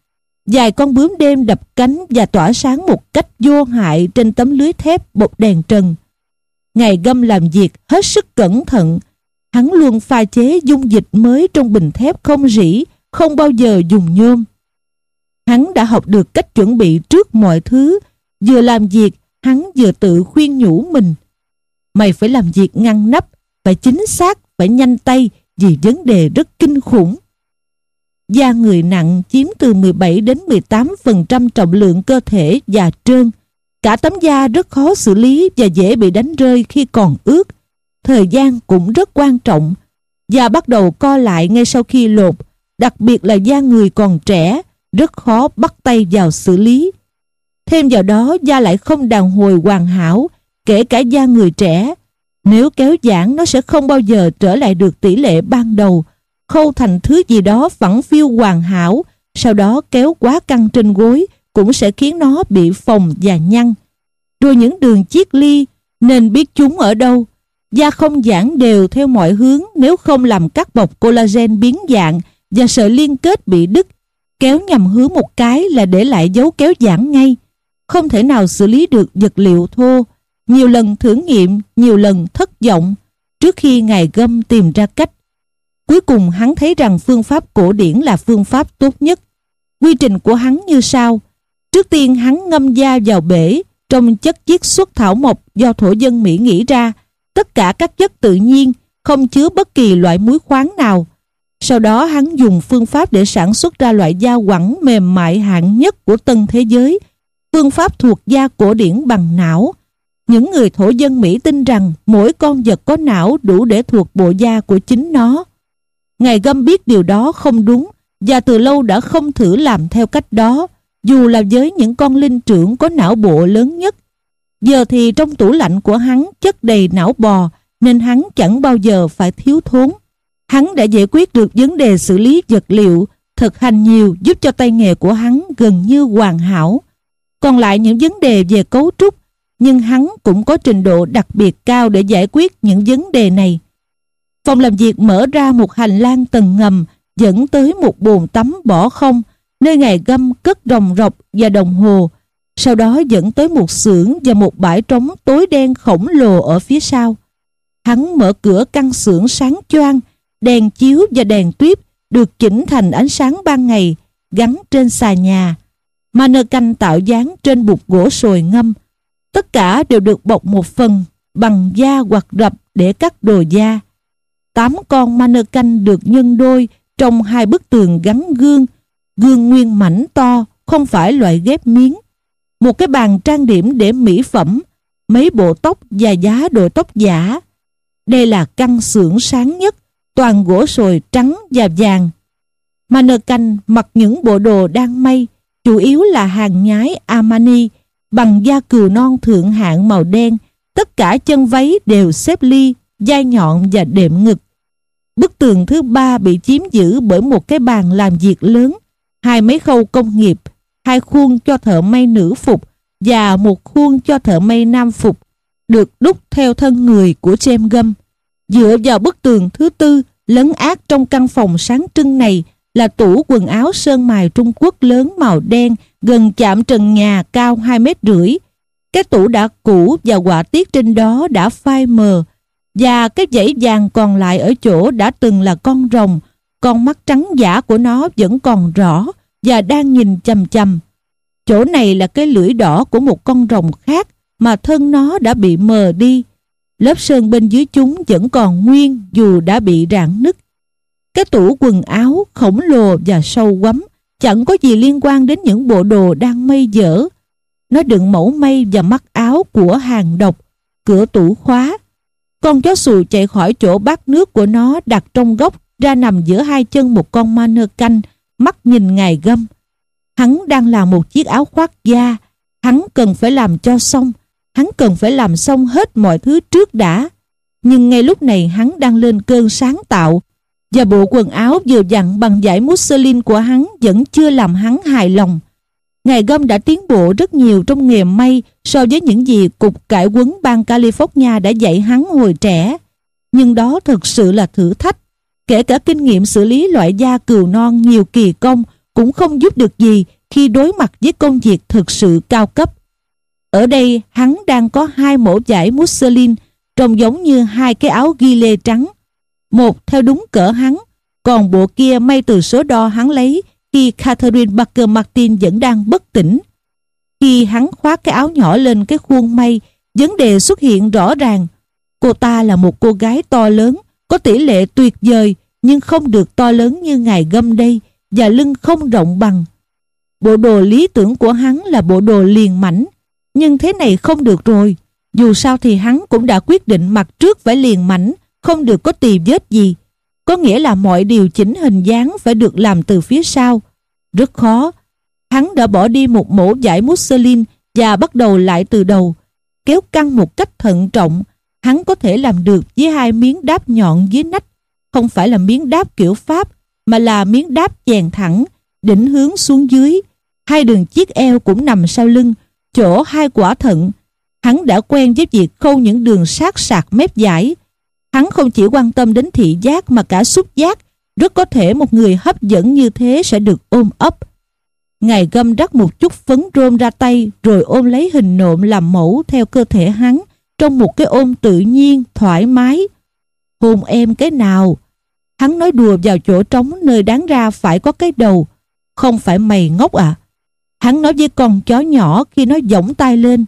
[SPEAKER 1] Vài con bướm đêm đập cánh và tỏa sáng một cách vô hại trên tấm lưới thép bột đèn trần. Ngài Găm làm việc hết sức cẩn thận. Hắn luôn pha chế dung dịch mới trong bình thép không rỉ, không bao giờ dùng nhôm. Hắn đã học được cách chuẩn bị trước mọi thứ. Vừa làm việc, hắn vừa tự khuyên nhủ mình: mày phải làm việc ngăn nắp, phải chính xác, phải nhanh tay, vì vấn đề rất kinh khủng. Da người nặng chiếm từ mười bảy đến mười tám phần trăm trọng lượng cơ thể và trơn. Cả tấm da rất khó xử lý và dễ bị đánh rơi khi còn ướt. Thời gian cũng rất quan trọng. Da bắt đầu co lại ngay sau khi lột, đặc biệt là da người còn trẻ, rất khó bắt tay vào xử lý. Thêm vào đó, da lại không đàn hồi hoàn hảo, kể cả da người trẻ. Nếu kéo giãn, nó sẽ không bao giờ trở lại được tỷ lệ ban đầu, khâu thành thứ gì đó phẳng phiu hoàn hảo, sau đó kéo quá căng trên gối cũng sẽ khiến nó bị phồng và nhăn. Rồi những đường chiết ly, nên biết chúng ở đâu. Da không giãn đều theo mọi hướng nếu không làm các bọc collagen biến dạng và sợi liên kết bị đứt. Kéo nhầm hướng một cái là để lại dấu kéo giãn ngay. Không thể nào xử lý được vật liệu thô. Nhiều lần thử nghiệm, nhiều lần thất vọng, trước khi ngài Găm tìm ra cách. Cuối cùng hắn thấy rằng phương pháp cổ điển là phương pháp tốt nhất. Quy trình của hắn như sau. Trước tiên hắn ngâm da vào bể trong chất chiết xuất thảo mộc do thổ dân Mỹ nghĩ ra, tất cả các chất tự nhiên, không chứa bất kỳ loại muối khoáng nào. Sau đó hắn dùng phương pháp để sản xuất ra loại da quẳng mềm mại hạng nhất của tân thế giới, phương pháp thuộc da cổ điển bằng não. Những người thổ dân Mỹ tin rằng mỗi con vật có não đủ để thuộc bộ da của chính nó. Ngài Găm biết điều đó không đúng và từ lâu đã không thử làm theo cách đó, dù là với những con linh trưởng có não bộ lớn nhất. Giờ thì trong tủ lạnh của hắn chất đầy não bò, nên hắn chẳng bao giờ phải thiếu thốn. Hắn đã giải quyết được vấn đề xử lý vật liệu, thực hành nhiều giúp cho tay nghề của hắn gần như hoàn hảo. Còn lại những vấn đề về cấu trúc, nhưng hắn cũng có trình độ đặc biệt cao để giải quyết những vấn đề này. Phòng làm việc mở ra một hành lang tầng ngầm dẫn tới một bồn tắm bỏ không, nơi ngài Găm cất ròng rọc và đồng hồ. Sau đó dẫn tới một xưởng và một bãi trống tối đen khổng lồ ở phía sau. Hắn mở cửa căn xưởng sáng choang, đèn chiếu và đèn tuyếp được chỉnh thành ánh sáng ban ngày, gắn trên xà nhà. Mannequin tạo dáng trên bục gỗ sồi ngâm. Tất cả đều được bọc một phần bằng da hoặc rập để cắt đồ da. Tám con mannequin được nhân đôi trong hai bức tường gắn gương, gương nguyên mảnh to, không phải loại ghép miếng. Một cái bàn trang điểm để mỹ phẩm, mấy bộ tóc và giá đội tóc giả. Đây là căn xưởng sáng nhất, toàn gỗ sồi trắng và vàng. Mannequin mặc những bộ đồ đang may, chủ yếu là hàng nhái Armani, bằng da cừu non thượng hạng màu đen. Tất cả chân váy đều xếp ly, dai nhọn và đệm ngực. Bức tường thứ ba bị chiếm giữ bởi một cái bàn làm việc lớn, hai mấy khâu công nghiệp, hai khuôn cho thợ may nữ phục và một khuôn cho thợ may nam phục, được đúc theo thân người của James Găm. Dựa vào bức tường thứ tư, lấn át trong căn phòng sáng trưng này là tủ quần áo sơn mài Trung Quốc lớn màu đen, gần chạm trần nhà, cao hai mét rưỡi. Cái tủ đã cũ và họa tiết trên đó đã phai mờ, và cái dãy vàng còn lại ở chỗ đã từng là con rồng. Con mắt trắng giả của nó vẫn còn rõ và đang nhìn chằm chằm. Chỗ này là cái lưỡi đỏ của một con rồng khác mà thân nó đã bị mờ đi. Lớp sơn bên dưới chúng vẫn còn nguyên dù đã bị rạn nứt. Cái tủ quần áo khổng lồ và sâu quắm, chẳng có gì liên quan đến những bộ đồ đang may dở. Nó đựng mẫu may và mắt áo của hàng độc. Cửa tủ khóa. Con chó xù chạy khỏi chỗ bát nước của nó đặt trong góc, ra nằm giữa hai chân một con mannequin, mắt nhìn ngài Găm. Hắn đang làm một chiếc áo khoác da. Hắn cần phải làm cho xong. Hắn cần phải làm xong hết mọi thứ trước đã. Nhưng ngay lúc này hắn đang lên cơn sáng tạo, và bộ quần áo vừa vặn bằng vải muslin của hắn vẫn chưa làm hắn hài lòng. Ngài Găm đã tiến bộ rất nhiều trong nghề may so với những gì Cục Cải Quấn bang California đã dạy hắn hồi trẻ. Nhưng đó thực sự là thử thách. Kể cả kinh nghiệm xử lý loại da cừu non nhiều kỳ công cũng không giúp được gì khi đối mặt với công việc thực sự cao cấp. Ở đây hắn đang có hai mẫu vải Musselin trông giống như hai cái áo ghi lê trắng. Một theo đúng cỡ hắn, còn bộ kia may từ số đo hắn lấy khi Catherine Parker Martin vẫn đang bất tỉnh. Khi hắn khoác cái áo nhỏ lên cái khuôn may, vấn đề xuất hiện rõ ràng. Cô ta là một cô gái to lớn, có tỷ lệ tuyệt vời, nhưng không được to lớn như ngài Gum đây, và lưng không rộng bằng. Bộ đồ lý tưởng của hắn là bộ đồ liền mảnh, nhưng thế này không được rồi. Dù sao thì hắn cũng đã quyết định mặt trước phải liền mảnh, không được có tì vết gì. Có nghĩa là mọi điều chỉnh hình dáng phải được làm từ phía sau. Rất khó. Hắn đã bỏ đi một mẫu vải Musselin và bắt đầu lại từ đầu. Kéo căng một cách thận trọng, hắn có thể làm được với hai miếng đáp nhọn dưới nách. Không phải là miếng đáp kiểu Pháp, mà là miếng đáp chèn thẳng, đỉnh hướng xuống dưới. Hai đường chiếc eo cũng nằm sau lưng, chỗ hai quả thận. Hắn đã quen với việc khâu những đường sát sạc mép vải. Hắn không chỉ quan tâm đến thị giác mà cả xúc giác. Rất có thể một người hấp dẫn như thế sẽ được ôm ấp. Ngài Gum rắc một chút phấn rôm ra tay, rồi ôm lấy hình nộm làm mẫu theo cơ thể hắn, trong một cái ôm tự nhiên, thoải mái. Hôn em cái nào? Hắn nói đùa vào chỗ trống nơi đáng ra phải có cái đầu. Không phải mày ngốc à? Hắn nói với con chó nhỏ khi nó giỗng tay lên.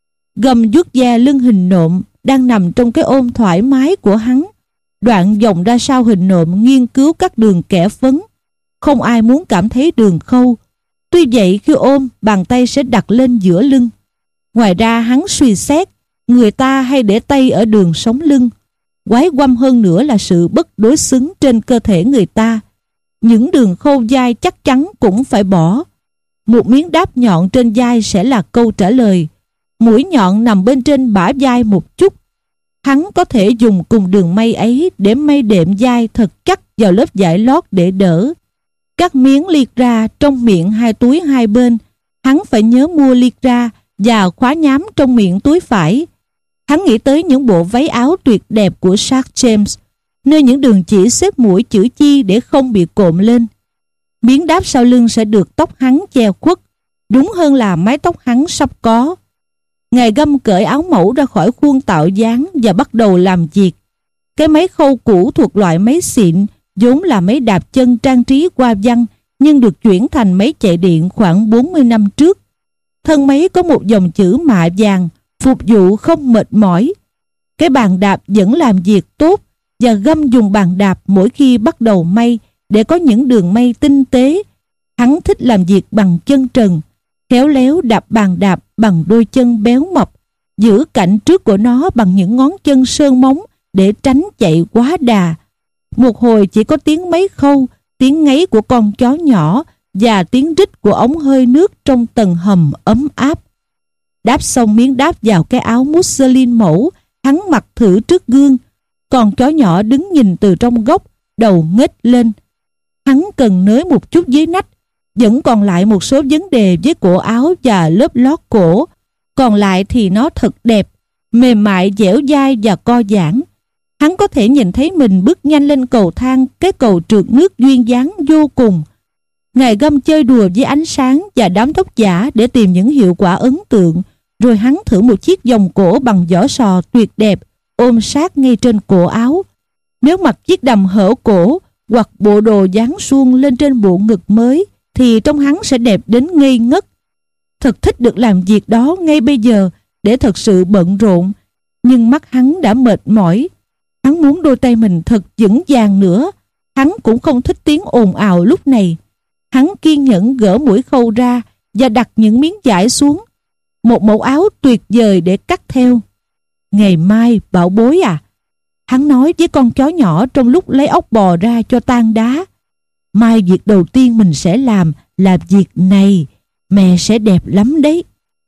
[SPEAKER 1] Gum vuốt da lưng hình nộm đang nằm trong cái ôm thoải mái của hắn. Đoạn vòng ra sau hình nộm nghiên cứu các đường kẻ phấn. Không ai muốn cảm thấy đường khâu. Tuy vậy khi ôm, bàn tay sẽ đặt lên giữa lưng. Ngoài ra hắn suy xét, người ta hay để tay ở đường sống lưng. Quái quăm hơn nữa là sự bất đối xứng trên cơ thể người ta. Những đường khâu vai chắc chắn cũng phải bỏ. Một miếng đáp nhọn trên vai sẽ là câu trả lời. Mũi nhọn nằm bên trên bả vai một chút. Hắn có thể dùng cùng đường may ấy để may đệm vai thật chắc vào lớp vải lót để đỡ. Các miếng liệt ra trong miệng hai túi hai bên. Hắn phải nhớ mua liệt ra và khóa nhám trong miệng túi phải. Hắn nghĩ tới những bộ váy áo tuyệt đẹp của Shark James, nơi những đường chỉ xếp mũi chữ chi để không bị cộm lên. Miếng đáp sau lưng sẽ được tóc hắn che khuất, đúng hơn là mái tóc hắn sắp có. Ngài Gum cởi áo mẫu ra khỏi khuôn tạo dáng và bắt đầu làm việc. Cái máy khâu cũ thuộc loại máy xịn, vốn là máy đạp chân trang trí hoa văn, nhưng được chuyển thành máy chạy điện khoảng bốn mươi năm trước. Thân máy có một dòng chữ mạ vàng, phục vụ không mệt mỏi. Cái bàn đạp vẫn làm việc tốt, và Gum dùng bàn đạp mỗi khi bắt đầu may để có những đường may tinh tế. Hắn thích làm việc bằng chân trần, khéo léo đạp bàn đạp bằng đôi chân béo mập, giữ cạnh trước của nó bằng những ngón chân sơn móng để tránh chạy quá đà. Một hồi chỉ có tiếng máy khâu, tiếng ngáy của con chó nhỏ và tiếng rít của ống hơi nước trong tầng hầm ấm áp. Đáp xong miếng đáp vào cái áo Musselin mẫu, hắn mặc thử trước gương. Con chó nhỏ đứng nhìn từ trong góc, đầu nghếch lên. Hắn cần nới một chút dưới nách. Vẫn còn lại một số vấn đề với cổ áo và lớp lót cổ. Còn lại thì nó thật đẹp, mềm mại, dẻo dai và co giãn. Hắn có thể nhìn thấy mình bước nhanh lên cầu thang, cái cầu trượt nước duyên dáng vô cùng. Ngài Gum chơi đùa với ánh sáng và đám tóc giả để tìm những hiệu quả ấn tượng. Rồi hắn thử một chiếc vòng cổ bằng vỏ sò tuyệt đẹp, ôm sát ngay trên cổ áo. Nếu mặc chiếc đầm hở cổ hoặc bộ đồ dáng suông lên trên bộ ngực mới, thì trông hắn sẽ đẹp đến ngây ngất. Thật thích được làm việc đó ngay bây giờ để thật sự bận rộn. Nhưng mắt hắn đã mệt mỏi. Hắn muốn đôi tay mình thật vững vàng nữa. Hắn cũng không thích tiếng ồn ào lúc này. Hắn kiên nhẫn gỡ mũi khâu ra và đặt những miếng vải xuống. Một mẫu áo tuyệt vời để cắt theo. Ngày mai, bảo bối à? Hắn nói với con chó nhỏ trong lúc lấy ốc bò ra cho tan đá. Mai việc đầu tiên mình sẽ làm là việc này. Mẹ sẽ đẹp lắm đấy.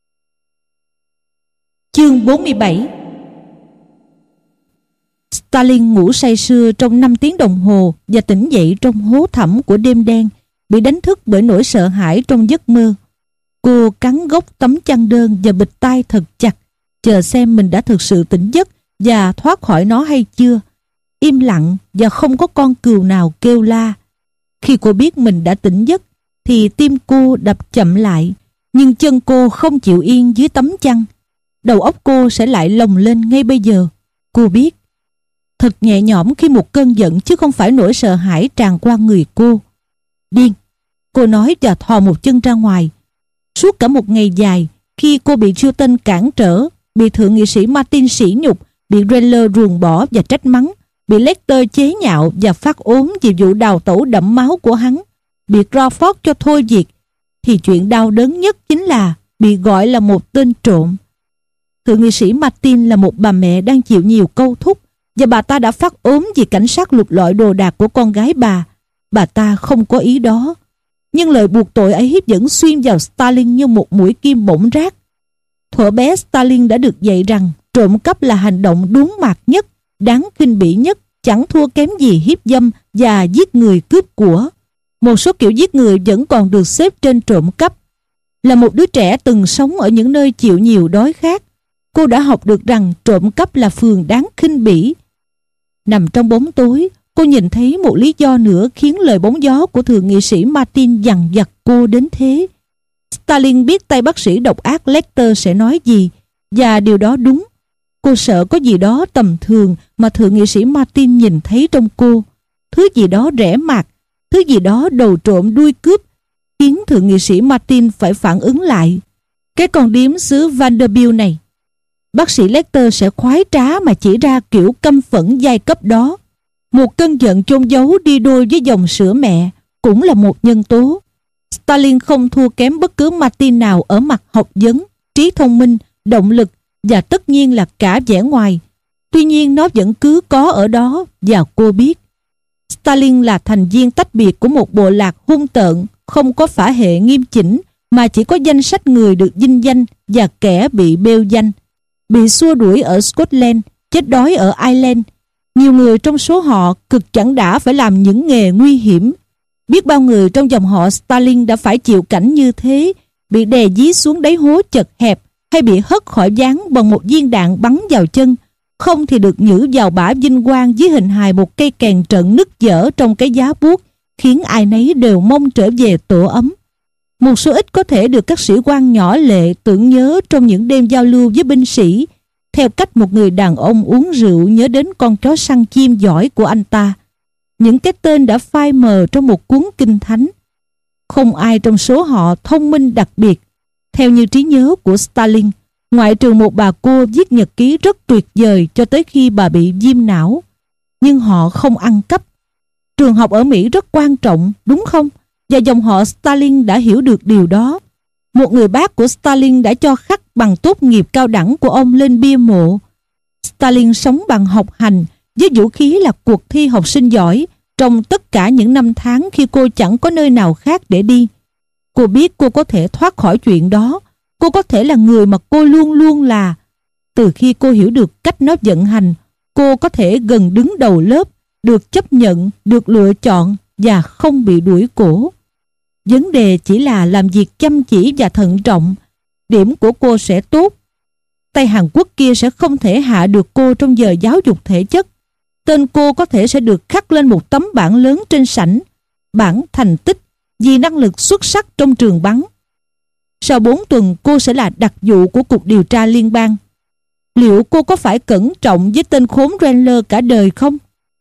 [SPEAKER 1] Chương bốn mươi bảy. Stalin ngủ say sưa trong năm tiếng đồng hồ và tỉnh dậy trong hố thẳm của đêm đen, bị đánh thức bởi nỗi sợ hãi trong giấc mơ. Cô cắn gốc tấm chăn đơn và bịt tai thật chặt, chờ xem mình đã thực sự tỉnh giấc và thoát khỏi nó hay chưa. Im lặng và không có con cừu nào kêu la. Khi cô biết mình đã tỉnh giấc thì tim cô đập chậm lại, nhưng chân cô không chịu yên dưới tấm chăn. Đầu óc cô sẽ lại lồng lên ngay bây giờ. Cô biết. Thật nhẹ nhõm khi một cơn giận chứ không phải nỗi sợ hãi tràn qua người cô. Điên, cô nói và thò một chân ra ngoài. Suốt cả một ngày dài, khi cô bị Chilton cản trở, bị thượng nghị sĩ Martin sỉ nhục, bị Renler ruồng bỏ và trách mắng, bị Lecter chế nhạo và phát ốm vì vụ đào tẩu đẫm máu của hắn, bị Crawford cho thôi việc, thì chuyện đau đớn nhất chính là bị gọi là một tên trộm. Thượng nghị sĩ Martin là một bà mẹ đang chịu nhiều câu thúc, và bà ta đã phát ốm vì cảnh sát lục lọi đồ đạc của con gái bà. Bà ta không có ý đó, nhưng lời buộc tội ấy vẫn xuyên vào Starling như một mũi kim bổng rát. Thuở bé Starling đã được dạy rằng trộm cắp là hành động đốn mạc nhất, đáng khinh bỉ nhất, chẳng thua kém gì hiếp dâm và giết người cướp của. Một số kiểu giết người vẫn còn được xếp trên trộm cắp. Là một đứa trẻ từng sống ở những nơi chịu nhiều đói khát, cô đã học được rằng trộm cắp là phường đáng khinh bỉ. Nằm trong bóng tối, cô nhìn thấy một lý do nữa khiến lời bóng gió của thượng nghị sĩ Martin dằn vặt cô đến thế. Starling biết tay bác sĩ độc ác Lecter sẽ nói gì, và điều đó đúng. Cô sợ có gì đó tầm thường mà thượng nghị sĩ Martin nhìn thấy trong cô. Thứ gì đó rẻ mạt, thứ gì đó đầu trộm đuôi cướp, khiến thượng nghị sĩ Martin phải phản ứng lại. Cái con điếm xứ Vanderbilt này. Bác sĩ Lecter sẽ khoái trá mà chỉ ra kiểu căm phẫn giai cấp đó. Một cơn giận chôn giấu đi đôi với dòng sữa mẹ cũng là một nhân tố. Starling không thua kém bất cứ Martin nào ở mặt học vấn, trí thông minh, động lực và tất nhiên là cả vẻ ngoài. Tuy nhiên nó vẫn cứ có ở đó, và cô biết. Starling là thành viên tách biệt của một bộ lạc hung tợn, không có phả hệ nghiêm chỉnh, mà chỉ có danh sách người được vinh danh và kẻ bị bêu danh. Bị xua đuổi ở Scotland, chết đói ở Ireland. Nhiều người trong số họ cực chẳng đã phải làm những nghề nguy hiểm. Biết bao người trong dòng họ Starling đã phải chịu cảnh như thế, bị đè dí xuống đáy hố chật hẹp, hay bị hất khỏi ván bằng một viên đạn bắn vào chân, không thì được nhử vào bả vinh quang dưới hình hài một cây kèn trận nứt dở trong cái giá buốt, khiến ai nấy đều mong trở về tổ ấm. Một số ít có thể được các sĩ quan nhỏ lệ tưởng nhớ trong những đêm giao lưu với binh sĩ, theo cách một người đàn ông uống rượu nhớ đến con chó săn chim giỏi của anh ta. Những cái tên đã phai mờ trong một cuốn kinh thánh. Không ai trong số họ thông minh đặc biệt, theo như trí nhớ của Starling, ngoại trừ một bà cô viết nhật ký rất tuyệt vời cho tới khi bà bị viêm não. Nhưng họ không ăn cắp. Trường học ở Mỹ rất quan trọng, đúng không? Và dòng họ Starling đã hiểu được điều đó. Một người bác của Starling đã cho khắc bằng tốt nghiệp cao đẳng của ông lên bia mộ. Starling sống bằng học hành, với vũ khí là cuộc thi học sinh giỏi trong tất cả những năm tháng khi cô chẳng có nơi nào khác để đi. Cô biết cô có thể thoát khỏi chuyện đó. Cô có thể là người mà cô luôn luôn là. Từ khi cô hiểu được cách nó vận hành, cô có thể gần đứng đầu lớp, được chấp nhận, được lựa chọn và không bị đuổi cổ. Vấn đề chỉ là làm việc chăm chỉ và thận trọng. Điểm của cô sẽ tốt. Tay Hàn Quốc kia sẽ không thể hạ được cô trong giờ giáo dục thể chất. Tên cô có thể sẽ được khắc lên một tấm bảng lớn trên sảnh, bảng thành tích vì năng lực xuất sắc trong trường bắn. Sau bốn tuần cô sẽ là đặc vụ của Cục Điều tra Liên bang. Liệu cô có phải cẩn trọng với tên khốn Renler cả đời không?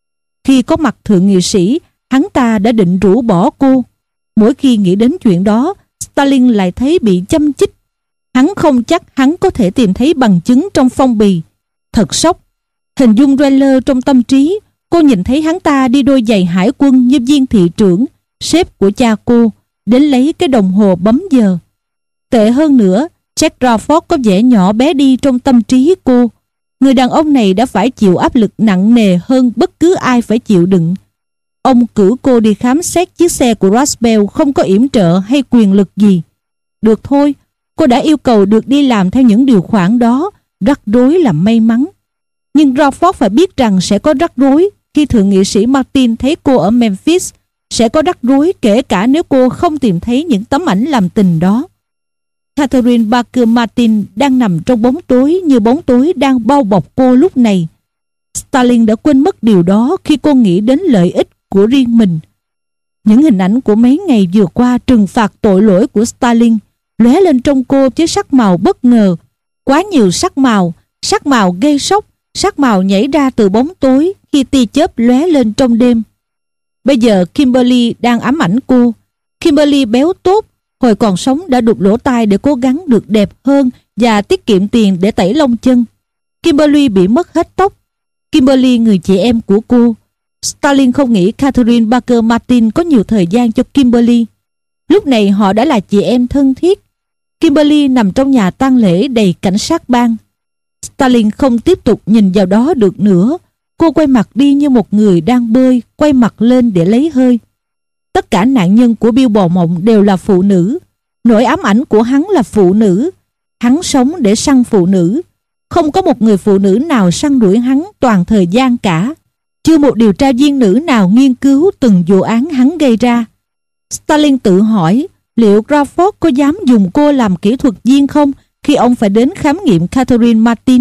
[SPEAKER 1] Khi có mặt thượng nghị sĩ, hắn ta đã định rũ bỏ cô. Mỗi khi nghĩ đến chuyện đó, Starling lại thấy bị châm chích. Hắn không chắc hắn có thể tìm thấy bằng chứng trong phong bì. Thật sốc. Hình dung Renler trong tâm trí, cô nhìn thấy hắn ta đi đôi giày hải quân như viên thị trưởng, sếp của cha cô, đến lấy cái đồng hồ bấm giờ. Tệ hơn nữa, Jack Crawford có vẻ nhỏ bé đi trong tâm trí cô. Người đàn ông này đã phải chịu áp lực nặng nề hơn bất cứ ai phải chịu đựng. Ông cử cô đi khám xét chiếc xe của Rasbell không có yểm trợ hay quyền lực gì. Được thôi, cô đã yêu cầu được đi làm theo những điều khoản đó, rắc rối là may mắn. Nhưng Crawford phải biết rằng sẽ có rắc rối khi thượng nghị sĩ Martin thấy cô ở Memphis, sẽ có rắc rối kể cả nếu cô không tìm thấy những tấm ảnh làm tình đó. Catherine Parker Martin đang nằm trong bóng tối như bóng tối đang bao bọc cô lúc này. Starling đã quên mất điều đó khi cô nghĩ đến lợi ích của riêng mình. Những hình ảnh của mấy ngày vừa qua trừng phạt tội lỗi của Stalin lóe lên trong cô với sắc màu bất ngờ. Quá nhiều sắc màu, sắc màu gây sốc, sắc màu nhảy ra từ bóng tối khi tia chớp lóe lên trong đêm. Bây giờ Kimberly đang ám ảnh cô. Kimberly béo tốt, hồi còn sống đã đục lỗ tai để cố gắng được đẹp hơn và tiết kiệm tiền để tẩy lông chân. Kimberly bị mất hết tóc. Kimberly người chị em của cô. Stalin không nghĩ Catherine Baker Martin có nhiều thời gian cho Kimberly. Lúc này họ đã là chị em thân thiết. Kimberly nằm trong nhà tang lễ đầy cảnh sát bang. Stalin không tiếp tục nhìn vào đó được nữa. Cô quay mặt đi như một người đang bơi, quay mặt lên để lấy hơi. Tất cả nạn nhân của Bill Bò Mộng đều là phụ nữ. Nỗi ám ảnh của hắn là phụ nữ. Hắn sống để săn phụ nữ. Không có một người phụ nữ nào săn đuổi hắn toàn thời gian cả. Chưa một điều tra viên nữ nào nghiên cứu từng vụ án hắn gây ra. Stalin tự hỏi liệu Crawford có dám dùng cô làm kỹ thuật viên không khi ông phải đến khám nghiệm Catherine Martin.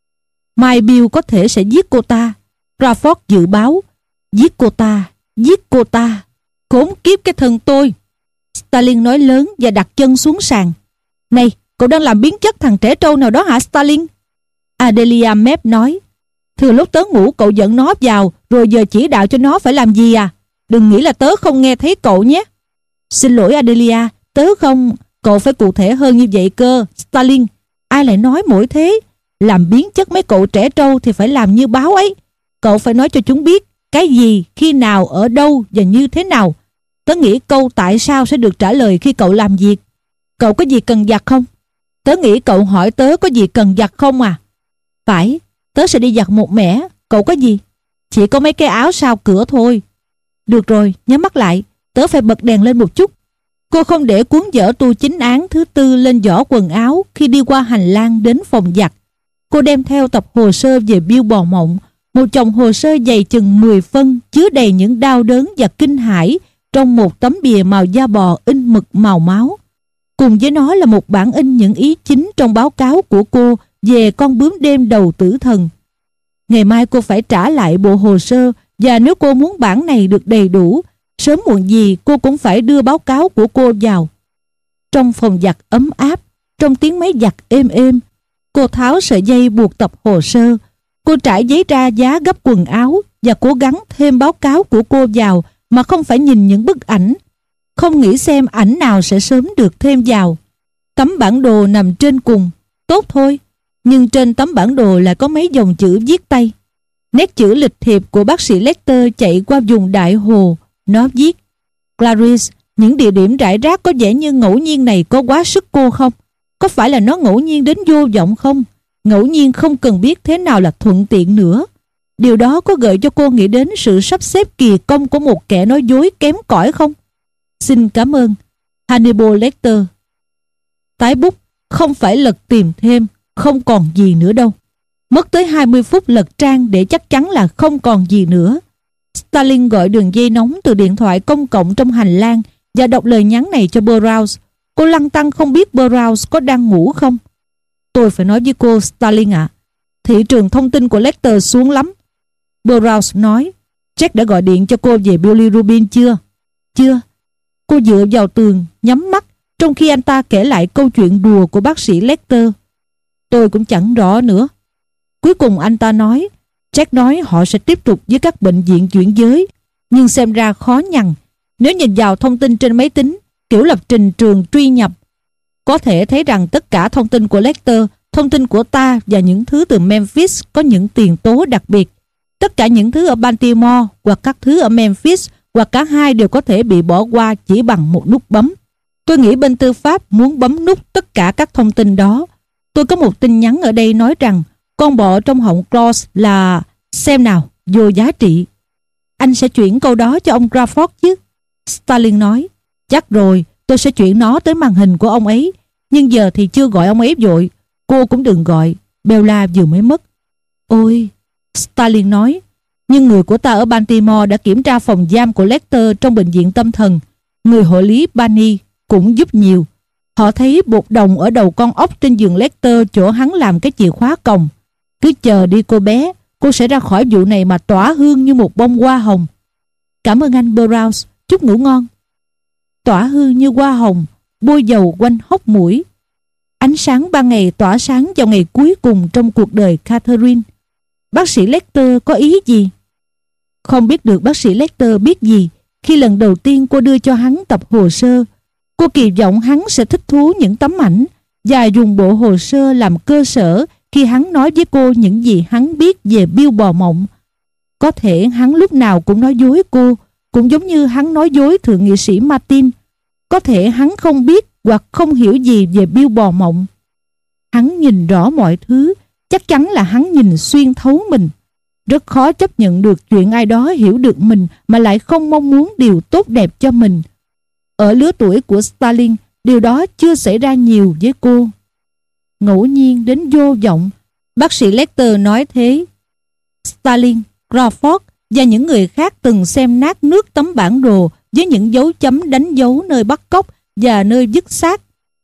[SPEAKER 1] Mai Bill có thể sẽ giết cô ta. Crawford dự báo giết cô ta, giết cô ta. Khốn kiếp cái thân tôi. Stalin nói lớn và đặt chân xuống sàn. Này, cậu đang làm biến chất thằng trẻ trâu nào đó hả Stalin? Adelia mép nói. Thừa lúc tớ ngủ cậu dẫn nó vào, rồi giờ chỉ đạo cho nó phải làm gì à? Đừng nghĩ là tớ không nghe thấy cậu nhé. Xin lỗi Adelia, tớ không... Cậu phải cụ thể hơn như vậy cơ, Stalin. Ai lại nói mỗi thế? Làm biến chất mấy cậu trẻ trâu thì phải làm như báo ấy. Cậu phải nói cho chúng biết cái gì, khi nào, ở đâu và như thế nào. Tớ nghĩ câu tại sao sẽ được trả lời khi cậu làm việc. Cậu có gì cần giặt không? Tớ nghĩ cậu hỏi tớ có gì cần giặt không à? Phải, tớ sẽ đi giặt một mẻ. Cậu có gì? Chỉ có mấy cái áo sau cửa thôi. Được rồi, nhắm mắt lại. Tớ phải bật đèn lên một chút. Cô không để cuốn vở tu chính án thứ tư lên giỏ quần áo khi đi qua hành lang đến phòng giặt. Cô đem theo tập hồ sơ về Bill Bò Mộng, một chồng hồ sơ dày chừng mười phân chứa đầy những đau đớn và kinh hãi trong một tấm bìa màu da bò in mực màu máu. Cùng với nó là một bản in những ý chính trong báo cáo của cô về con bướm đêm đầu tử thần. Ngày mai cô phải trả lại bộ hồ sơ, và nếu cô muốn bản này được đầy đủ, sớm muộn gì cô cũng phải đưa báo cáo của cô vào. Trong phòng giặt ấm áp, trong tiếng máy giặt êm êm, cô tháo sợi dây buộc tập hồ sơ. Cô trải giấy ra giá gấp quần áo và cố gắng thêm báo cáo của cô vào mà không phải nhìn những bức ảnh. Không nghĩ xem ảnh nào sẽ sớm được thêm vào. Tấm bản đồ nằm trên cùng. Tốt thôi, nhưng trên tấm bản đồ lại có mấy dòng chữ viết tay. Nét chữ lịch thiệp của bác sĩ Lecter chạy qua vùng đại hồ. Nó viết: Clarice, những địa điểm rải rác có vẻ như ngẫu nhiên này có quá sức cô không? Có phải là nó ngẫu nhiên đến vô vọng không? Ngẫu nhiên không cần biết thế nào là thuận tiện nữa. Điều đó có gợi cho cô nghĩ đến sự sắp xếp kỳ công của một kẻ nói dối kém cỏi không? Xin cảm ơn, Hannibal Lecter. Tái bút, không phải lật tìm thêm, không còn gì nữa đâu. Mất tới hai mươi phút lật trang để chắc chắn là không còn gì nữa. Stalin gọi đường dây nóng từ điện thoại công cộng trong hành lang và đọc lời nhắn này cho Burroughs. Cô lăn tăn không biết Burroughs có đang ngủ không. Tôi phải nói với cô Stalin ạ, à, thị trường thông tin của Lecter xuống lắm. Burroughs nói. Jack đã gọi điện cho cô về Billy Rubin chưa? Chưa. Cô dựa vào tường, nhắm mắt, trong khi anh ta kể lại câu chuyện đùa của bác sĩ Lecter. Tôi cũng chẳng rõ nữa. Cuối cùng anh ta nói, Jack nói họ sẽ tiếp tục với các bệnh viện chuyển giới, nhưng xem ra khó nhằn. Nếu nhìn vào thông tin trên máy tính, kiểu lập trình trường truy nhập, có thể thấy rằng tất cả thông tin của Lecter, thông tin của ta và những thứ từ Memphis có những tiền tố đặc biệt. Tất cả những thứ ở Baltimore hoặc các thứ ở Memphis hoặc cả hai đều có thể bị bỏ qua chỉ bằng một nút bấm. Tôi nghĩ bên tư pháp muốn bấm nút tất cả các thông tin đó. Tôi có một tin nhắn ở đây nói rằng con bọ trong họng Claus là, xem nào, vô giá trị. Anh sẽ chuyển câu đó cho ông Crawford chứ? Stalin nói. Chắc rồi, tôi sẽ chuyển nó tới màn hình của ông ấy. Nhưng giờ thì chưa gọi ông ấy vội. Cô cũng đừng gọi, Bella vừa mới mất. Ôi, Stalin nói. Nhưng người của ta ở Baltimore đã kiểm tra phòng giam của Lecter trong bệnh viện tâm thần. Người hộ lý Barney cũng giúp nhiều. Họ thấy bột đồng ở đầu con ốc trên giường Lecter chỗ hắn làm cái chìa khóa còng. Cứ chờ đi cô bé, cô sẽ ra khỏi vụ này mà tỏa hương như một bông hoa hồng. Cảm ơn anh Burroughs, chúc ngủ ngon. Tỏa hư như hoa hồng, bôi dầu quanh hốc mũi. Ánh sáng ban ngày tỏa sáng vào ngày cuối cùng trong cuộc đời Catherine. Bác sĩ Lecter có ý gì? Không biết được bác sĩ Lecter biết gì khi lần đầu tiên cô đưa cho hắn tập hồ sơ. Cô kỳ vọng hắn sẽ thích thú những tấm ảnh và dùng bộ hồ sơ làm cơ sở khi hắn nói với cô những gì hắn biết về Bill Bò Mộng. Có thể hắn lúc nào cũng nói dối cô, cũng giống như hắn nói dối thượng nghị sĩ Martin. Có thể hắn không biết hoặc không hiểu gì về Bill Bò Mộng. Hắn nhìn rõ mọi thứ, chắc chắn là hắn nhìn xuyên thấu mình. Rất khó chấp nhận được chuyện ai đó hiểu được mình mà lại không mong muốn điều tốt đẹp cho mình. Ở lứa tuổi của Stalin, điều đó chưa xảy ra nhiều với cô. Ngẫu nhiên đến vô vọng, bác sĩ Lecter nói thế. Stalin, Crawford và những người khác từng xem nát nước tấm bản đồ với những dấu chấm đánh dấu nơi bắt cóc và nơi vứt xác.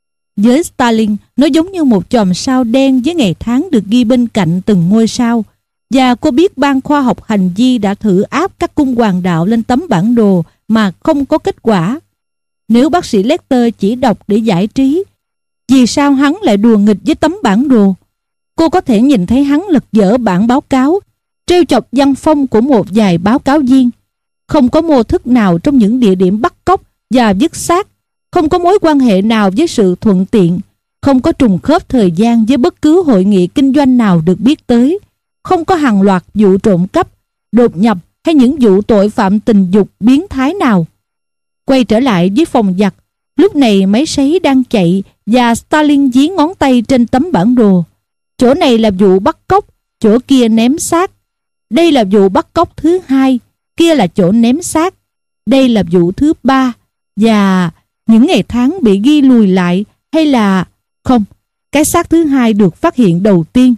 [SPEAKER 1] Với Stalin, nó giống như một chòm sao đen với ngày tháng được ghi bên cạnh từng ngôi sao. Và cô biết ban khoa học hành vi đã thử áp các cung hoàng đạo lên tấm bản đồ mà không có kết quả. Nếu bác sĩ Lecter chỉ đọc để giải trí, vì sao hắn lại đùa nghịch với tấm bản đồ? Cô có thể nhìn thấy hắn lật dở bản báo cáo, trêu chọc văn phong của một vài báo cáo viên. Không có mô thức nào trong những địa điểm bắt cóc và vứt xác, không có mối quan hệ nào với sự thuận tiện, không có trùng khớp thời gian với bất cứ hội nghị kinh doanh nào được biết tới, không có hàng loạt vụ trộm cắp, đột nhập hay những vụ tội phạm tình dục biến thái nào. Quay trở lại với phòng giặt, lúc này máy sấy đang chạy và Stalin dí ngón tay trên tấm bản đồ. Chỗ này là vụ bắt cóc, chỗ kia ném xác. Đây là vụ bắt cóc thứ hai, kia là chỗ ném xác. Đây là vụ thứ ba, và những ngày tháng bị ghi lùi lại, hay là... Không, cái xác thứ hai được phát hiện đầu tiên.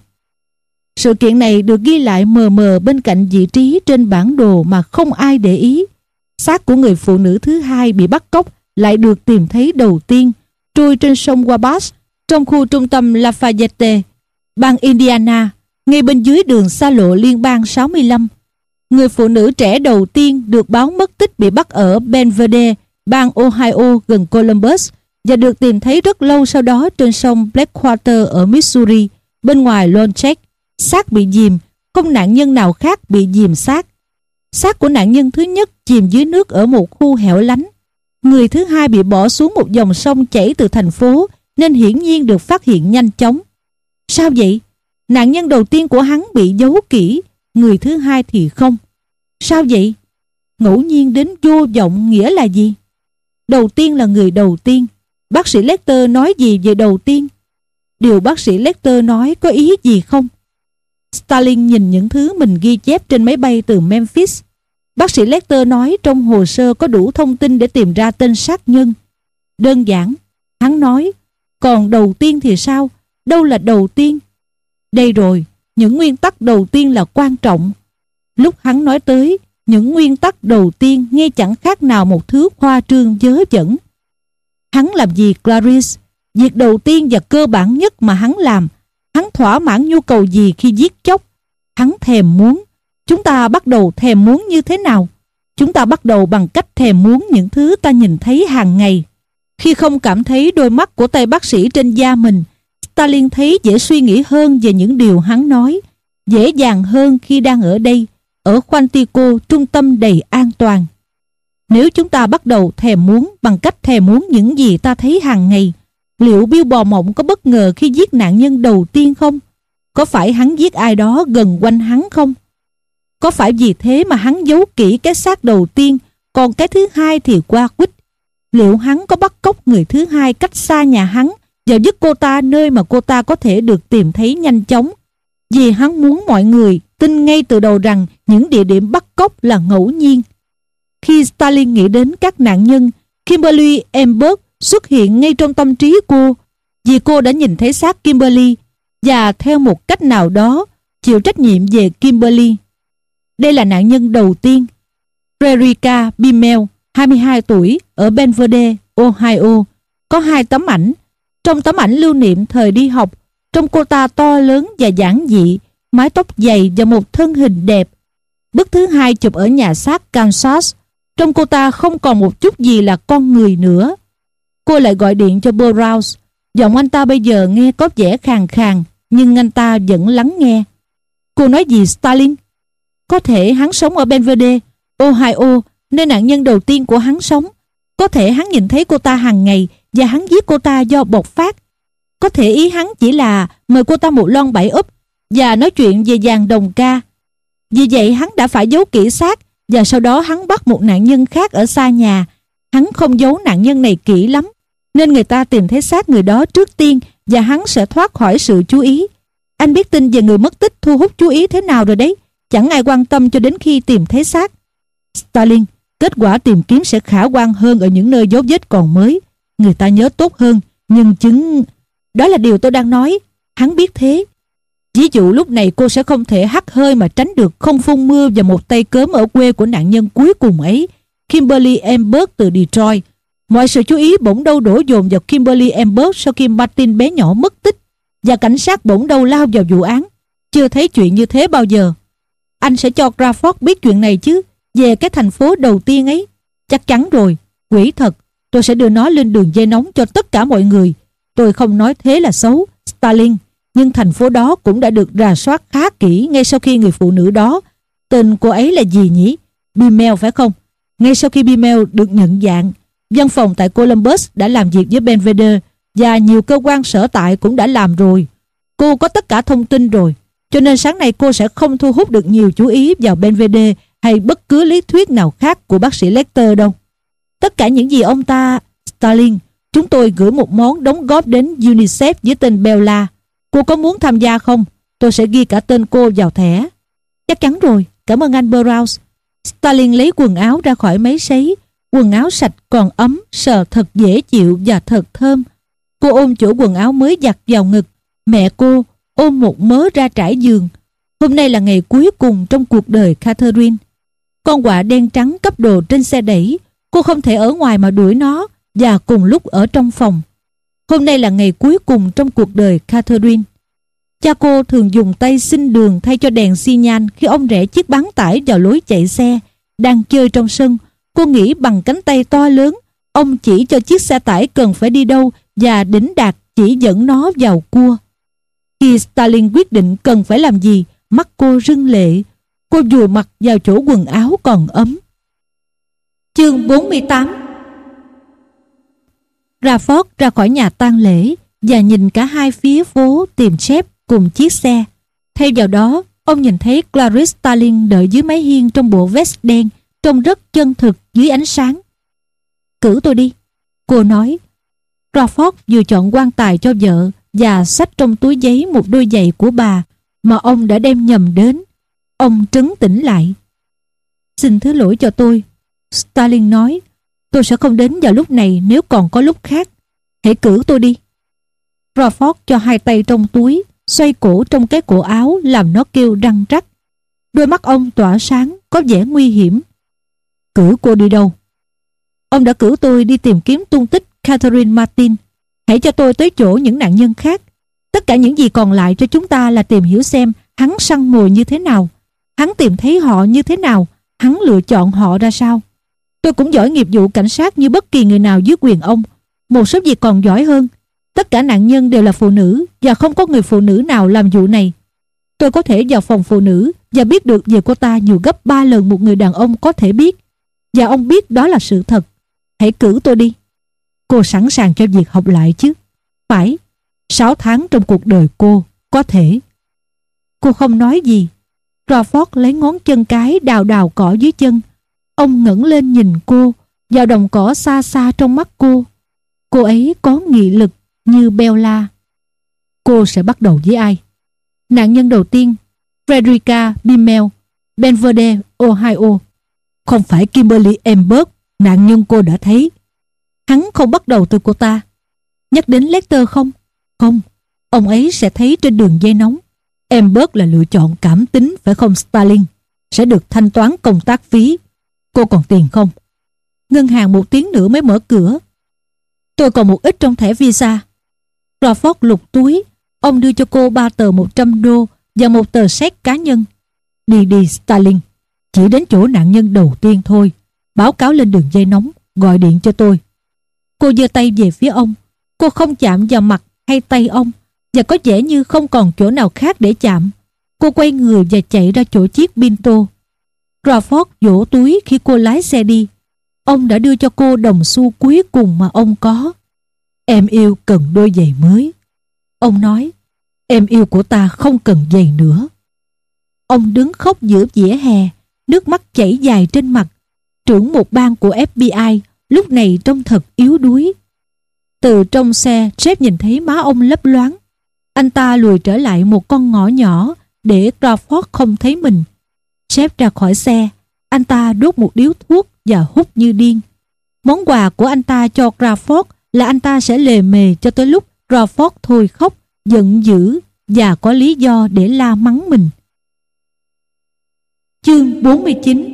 [SPEAKER 1] Sự kiện này được ghi lại mờ mờ bên cạnh vị trí trên bản đồ mà không ai để ý. Xác của người phụ nữ thứ hai bị bắt cóc lại được tìm thấy đầu tiên, trôi trên sông Wabash trong khu trung tâm Lafayette, bang Indiana, ngay bên dưới đường xa lộ liên bang sáu mươi lăm. Người phụ nữ trẻ đầu tiên được báo mất tích bị bắt ở Belvedere, bang Ohio gần Columbus, và được tìm thấy rất lâu sau đó trên sông Blackwater ở Missouri, bên ngoài Longcheck. Xác bị chìm, không nạn nhân nào khác bị chìm xác. Xác của nạn nhân thứ nhất chìm dưới nước ở một khu hẻo lánh. Người thứ hai bị bỏ xuống một dòng sông chảy từ thành phố, nên hiển nhiên được phát hiện nhanh chóng. Sao vậy? Nạn nhân đầu tiên của hắn bị giấu kỹ, người thứ hai thì không. Sao vậy? Ngẫu nhiên đến vô vọng nghĩa là gì? Đầu tiên là người đầu tiên. Bác sĩ Lecter nói gì về đầu tiên? Điều bác sĩ Lecter nói có ý gì không? Stalin nhìn những thứ mình ghi chép trên máy bay từ Memphis. Bác sĩ Lecter nói trong hồ sơ có đủ thông tin để tìm ra tên sát nhân. Đơn giản, hắn nói. Còn đầu tiên thì sao? Đâu là đầu tiên? Đây rồi, những nguyên tắc đầu tiên là quan trọng. Lúc hắn nói tới, những nguyên tắc đầu tiên nghe chẳng khác nào một thứ khoa trương dớ dẫn. Hắn làm gì, Clarice? Việc đầu tiên và cơ bản nhất mà hắn làm. Hắn thỏa mãn nhu cầu gì khi giết chóc? Hắn thèm muốn. Chúng ta bắt đầu thèm muốn như thế nào? Chúng ta bắt đầu bằng cách thèm muốn những thứ ta nhìn thấy hàng ngày. Khi không cảm thấy đôi mắt của tay bác sĩ trên da mình, Stalin thấy dễ suy nghĩ hơn về những điều hắn nói, dễ dàng hơn khi đang ở đây, ở Quantico, trung tâm đầy an toàn. Nếu chúng ta bắt đầu thèm muốn bằng cách thèm muốn những gì ta thấy hàng ngày, liệu Bill Bò Mộng có bất ngờ khi giết nạn nhân đầu tiên không? Có phải hắn giết ai đó gần quanh hắn không? Có phải vì thế mà hắn giấu kỹ cái xác đầu tiên, còn cái thứ hai thì qua quýt? Liệu hắn có bắt cóc người thứ hai cách xa nhà hắn và dứt cô ta nơi mà cô ta có thể được tìm thấy nhanh chóng? Vì hắn muốn mọi người tin ngay từ đầu rằng những địa điểm bắt cóc là ngẫu nhiên. Khi Stalin nghĩ đến các nạn nhân, Kimberly Emberg xuất hiện ngay trong tâm trí cô, vì cô đã nhìn thấy xác Kimberly và theo một cách nào đó chịu trách nhiệm về Kimberly. Đây là nạn nhân đầu tiên, Frederica Bimmel, hai mươi hai tuổi, ở Belvedere, Ohio. Có hai tấm ảnh. Trong tấm ảnh lưu niệm thời đi học, trông cô ta to lớn và giản dị, mái tóc dày và một thân hình đẹp. Bức thứ hai chụp ở nhà xác Kansas. Trong cô ta không còn một chút gì là con người nữa. Cô lại gọi điện cho Burroughs. Giọng anh ta bây giờ nghe có vẻ khàn khàn, nhưng anh ta vẫn lắng nghe. Cô nói gì Stalin? Có thể hắn sống ở Belvedere, Ohio, nơi nạn nhân đầu tiên của hắn sống. Có thể hắn nhìn thấy cô ta hàng ngày và hắn giết cô ta do bộc phát. Có thể ý hắn chỉ là mời cô ta một lon bảy úp và nói chuyện về vàng đồng ca. Vì vậy hắn đã phải giấu kỹ xác, và sau đó hắn bắt một nạn nhân khác ở xa nhà. Hắn không giấu nạn nhân này kỹ lắm, nên người ta tìm thấy xác người đó trước tiên và hắn sẽ thoát khỏi sự chú ý. Anh biết tin về người mất tích thu hút chú ý thế nào rồi đấy. Chẳng ai quan tâm cho đến khi tìm thấy xác. Stalin, kết quả tìm kiếm sẽ khả quan hơn ở những nơi dấu vết còn mới. Người ta nhớ tốt hơn, nhân chứng... Đó là điều tôi đang nói. Hắn biết thế. Ví dụ lúc này cô sẽ không thể hắt hơi mà tránh được không phun mưa và một tay cớm ở quê của nạn nhân cuối cùng ấy, Kimberly Emberg từ Detroit. Mọi sự chú ý bỗng đâu đổ dồn vào Kimberly Emberg sau khi Martin bé nhỏ mất tích, và cảnh sát bỗng đâu lao vào vụ án. Chưa thấy chuyện như thế bao giờ. Anh sẽ cho Crawford biết chuyện này chứ, về cái thành phố đầu tiên ấy. Chắc chắn rồi. Quỷ thật, tôi sẽ đưa nó lên đường dây nóng cho tất cả mọi người. Tôi không nói thế là xấu, Stalin, nhưng thành phố đó cũng đã được rà soát khá kỹ ngay sau khi người phụ nữ đó, tên cô ấy là gì nhỉ? Bimmel phải không? Ngay sau khi Bimmel được nhận dạng, văn phòng tại Columbus đã làm việc với Belvedere và nhiều cơ quan sở tại cũng đã làm rồi. Cô có tất cả thông tin rồi, cho nên sáng nay cô sẽ không thu hút được nhiều chú ý vào Belvedere hay bất cứ lý thuyết nào khác của bác sĩ Lecter đâu. Tất cả những gì ông ta... Stalin, chúng tôi gửi một món đóng góp đến UNICEF với tên Bella. Cô có muốn tham gia không? Tôi sẽ ghi cả tên cô vào thẻ. Chắc chắn rồi, cảm ơn anh Burroughs. Stalin lấy quần áo ra khỏi máy sấy. Quần áo sạch còn ấm, sờ thật dễ chịu và thật thơm. Cô ôm chỗ quần áo mới giặt vào ngực. Mẹ cô ôm một mớ ra trải giường. Hôm nay là ngày cuối cùng trong cuộc đời Catherine. Con quạ đen trắng cấp đồ trên xe đẩy. Cô không thể ở ngoài mà đuổi nó, và cùng lúc ở trong phòng. Hôm nay là ngày cuối cùng trong cuộc đời Catherine. Cha cô thường dùng tay xin đường thay cho đèn xi nhan khi ông rẽ chiếc bán tải vào lối chạy xe. Đang chơi trong sân, cô nghĩ bằng cánh tay to lớn, ông chỉ cho chiếc xe tải cần phải đi đâu và đỉnh đạt chỉ dẫn nó vào cua. Khi Stalin quyết định cần phải làm gì, mắt cô rưng lệ. Cô vùi mặt vào chỗ quần áo còn ấm. Chương bốn mươi tám. Crawford ra khỏi nhà tang lễ và nhìn cả hai phía phố tìm Jeff cùng chiếc xe. Thay vào đó, ông nhìn thấy Clarice Starling đợi dưới mái hiên trong bộ vest đen, trông rất chân thực dưới ánh sáng. Cử tôi đi, cô nói. Crawford vừa chọn quan tài cho vợ và xách trong túi giấy một đôi giày của bà mà ông đã đem nhầm đến. Ông trấn tĩnh lại. Xin thứ lỗi cho tôi, Starling nói. Tôi sẽ không đến vào lúc này nếu còn có lúc khác. Hãy cử tôi đi. Crawford cho hai tay trong túi, xoay cổ trong cái cổ áo làm nó kêu răng rắc. Đôi mắt ông tỏa sáng, có vẻ nguy hiểm. Cử cô đi đâu? Ông đã cử tôi đi tìm kiếm tung tích Catherine Martin. Hãy cho tôi tới chỗ những nạn nhân khác. Tất cả những gì còn lại cho chúng ta là tìm hiểu xem hắn săn mồi như thế nào, hắn tìm thấy họ như thế nào, hắn lựa chọn họ ra sao. Tôi cũng giỏi nghiệp vụ cảnh sát như bất kỳ người nào dưới quyền ông. Một số việc còn giỏi hơn. Tất cả nạn nhân đều là phụ nữ và không có người phụ nữ nào làm vụ này. Tôi có thể vào phòng phụ nữ và biết được về cô ta nhiều gấp ba lần một người đàn ông có thể biết. Và ông biết đó là sự thật. Hãy cử tôi đi. Cô sẵn sàng cho việc học lại chứ? Phải. Sáu tháng trong cuộc đời cô, có thể. Cô không nói gì. Crawford lấy ngón chân cái đào đào cỏ dưới chân. Ông ngẩng lên nhìn cô, vào đồng cỏ xa xa trong mắt cô. Cô ấy có nghị lực như Bella. Cô sẽ bắt đầu với ai? Nạn nhân đầu tiên, Frederica Bimmel, Belvedere, Ohio. Không phải Kimberly Emberg, nạn nhân cô đã thấy. Hắn không bắt đầu từ cô ta. Nhắc đến Lecter không? Không, ông ấy sẽ thấy trên đường dây nóng. Emberg là lựa chọn cảm tính, phải không Stalin? Sẽ được thanh toán công tác phí. Cô còn tiền không? Ngân hàng một tiếng nữa mới mở cửa. Tôi còn một ít trong thẻ visa. Crawford lục túi. Ông đưa cho cô ba tờ một trăm đô và một tờ séc cá nhân. Đi đi Stalin. Chỉ đến chỗ nạn nhân đầu tiên thôi. báo cáo lên đường dây nóng, gọi điện cho tôi. Cô giơ tay về phía ông. Cô không chạm vào mặt hay tay ông, và có vẻ như không còn chỗ nào khác để chạm. Cô quay người và chạy ra chỗ chiếc Pinto. Crawford vỗ túi khi cô lái xe đi. Ông đã đưa cho cô đồng xu cuối cùng mà ông có. Em yêu cần đôi giày mới. Ông nói, em yêu của ta không cần giày nữa. Ông đứng khóc giữa vỉa hè, nước mắt chảy dài trên mặt. Trưởng một ban của ép bê i lúc này trông thật yếu đuối. Từ trong xe, Jeff nhìn thấy má ông lấp loáng. Anh ta lùi trở lại một con ngõ nhỏ để Crawford không thấy mình. Jeff ra khỏi xe. Anh ta đốt một điếu thuốc và hút như điên. Món quà của anh ta cho Crawford là anh ta sẽ lề mề cho tới lúc Crawford thôi khóc, giận dữ và có lý do để la mắng mình. Chương bốn mươi chín.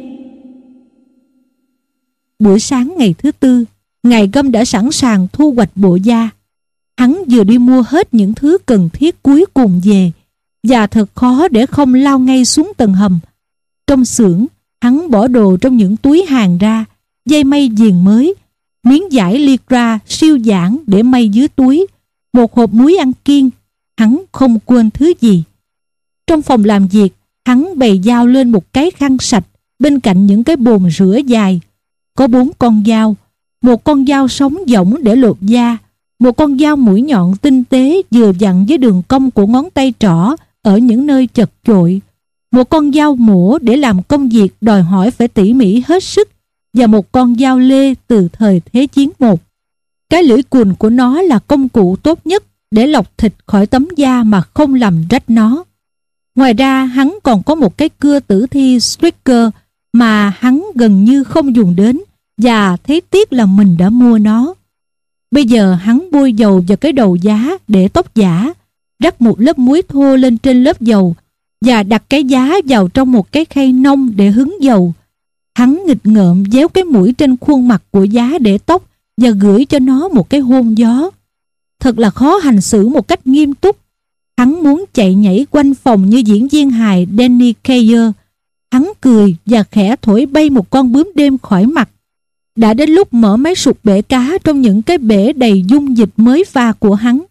[SPEAKER 1] Buổi sáng ngày thứ tư, Ngài Găm đã sẵn sàng thu hoạch bộ da. Hắn vừa đi mua hết những thứ cần thiết cuối cùng về, và thật khó để không lao ngay xuống tầng hầm. Trong xưởng, hắn bỏ đồ trong những túi hàng ra, dây may viền mới, miếng vải lycra siêu giãn để may dưới túi, một hộp muối ăn kiêng. Hắn không quên thứ gì. Trong phòng làm việc, hắn bày dao lên một cái khăn sạch bên cạnh những cái bồn rửa dài. Có bốn con dao, một con dao sống rỗng để lột da, một con dao mũi nhọn tinh tế vừa vặn với đường cong của ngón tay trỏ ở những nơi chật chội, một con dao mổ để làm công việc đòi hỏi phải tỉ mỉ hết sức, và một con dao lê từ thời Thế chiến một. Cái lưỡi cùn của nó là công cụ tốt nhất để lọc thịt khỏi tấm da mà không làm rách nó. Ngoài ra, hắn còn có một cái cưa tử thi Striker mà hắn gần như không dùng đến, và thấy tiếc là mình đã mua nó. Bây giờ hắn bôi dầu vào cái đầu giá để tóc giả, rắc một lớp muối thô lên trên lớp dầu và đặt cái giá vào trong một cái khay nông để hứng dầu. Hắn nghịch ngợm déo cái mũi trên khuôn mặt của giá để tóc và gửi cho nó một cái hôn gió. Thật là khó hành xử một cách nghiêm túc. Hắn muốn chạy nhảy quanh phòng như diễn viên hài Danny Kayer. Hắn cười và khẽ thổi bay một con bướm đêm khỏi mặt. Đã đến lúc mở máy sụp bể cá trong những cái bể đầy dung dịch mới pha của hắn.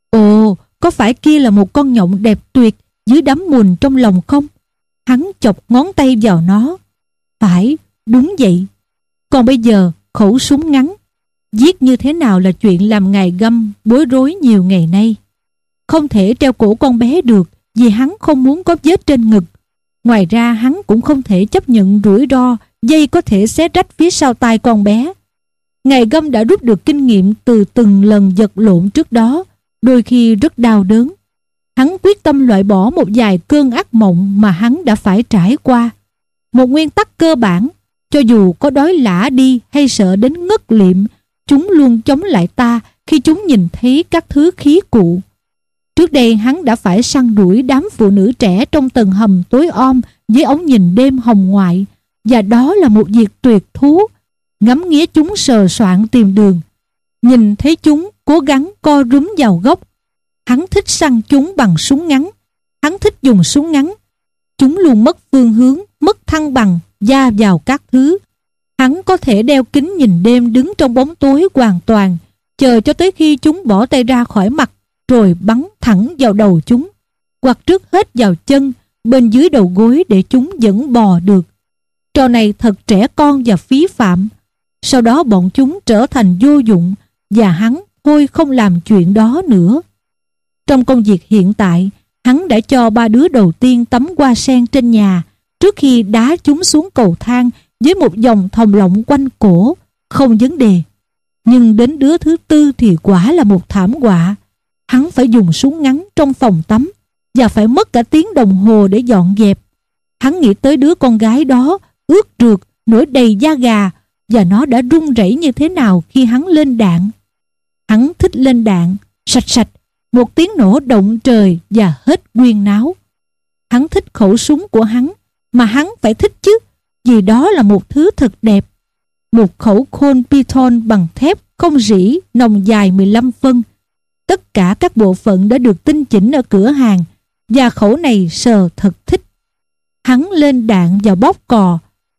[SPEAKER 1] Ồ, có phải kia là một con nhộng đẹp tuyệt dưới đám mùn trong lòng không? Hắn chọc ngón tay vào nó. Phải, đúng vậy. Còn bây giờ, khẩu súng ngắn. Giết như thế nào là chuyện làm Ngài Găm bối rối nhiều ngày nay. Không thể treo cổ con bé được vì hắn không muốn có vết trên ngực. Ngoài ra hắn cũng không thể chấp nhận rủi ro dây có thể xé rách phía sau tai con bé. Ngài Găm đã rút được kinh nghiệm từ từng lần vật lộn trước đó, đôi khi rất đau đớn. Hắn quyết tâm loại bỏ một vài cơn ác mộng mà hắn đã phải trải qua. Một nguyên tắc cơ bản, cho dù có đói lả đi hay sợ đến ngất liệm, chúng luôn chống lại ta khi chúng nhìn thấy các thứ khí cụ. Trước đây hắn đã phải săn đuổi đám phụ nữ trẻ trong tầng hầm tối om với ống nhìn đêm hồng ngoại, và đó là một việc tuyệt thú. Ngắm nghía chúng sờ soạn tìm đường, nhìn thấy chúng cố gắng co rúm vào góc. Hắn thích săn chúng bằng súng ngắn. Hắn thích dùng súng ngắn. Chúng luôn mất phương hướng, mất thăng bằng, va vào các thứ. Hắn có thể đeo kính nhìn đêm đứng trong bóng tối hoàn toàn, chờ cho tới khi chúng bỏ tay ra khỏi mặt, rồi bắn thẳng vào đầu chúng, hoặc trước hết vào chân, bên dưới đầu gối để chúng vẫn bò được. Trò này thật trẻ con và phí phạm. Sau đó bọn chúng trở thành vô dụng, và hắn thôi không làm chuyện đó nữa. Trong công việc hiện tại, hắn đã cho ba đứa đầu tiên tắm hoa sen trên nhà trước khi đá chúng xuống cầu thang với một dòng thòng lọng quanh cổ, không vấn đề. Nhưng đến đứa thứ tư thì quả là một thảm họa. Hắn phải dùng súng ngắn trong phòng tắm và phải mất cả tiếng đồng hồ để dọn dẹp. Hắn nghĩ tới đứa con gái đó ướt rượt, nổi đầy da gà, và nó đã run rẩy như thế nào khi hắn lên đạn. Hắn thích lên đạn, sạch sạch, một tiếng nổ động trời và hết nguyên náo. Hắn thích khẩu súng của hắn, mà hắn phải thích chứ, vì đó là một thứ thật đẹp. Một khẩu Colt Python bằng thép không rỉ, nòng dài mười lăm phân. Tất cả các bộ phận đã được tinh chỉnh ở cửa hàng, và khẩu này sờ thật thích. Hắn lên đạn và bóp cò.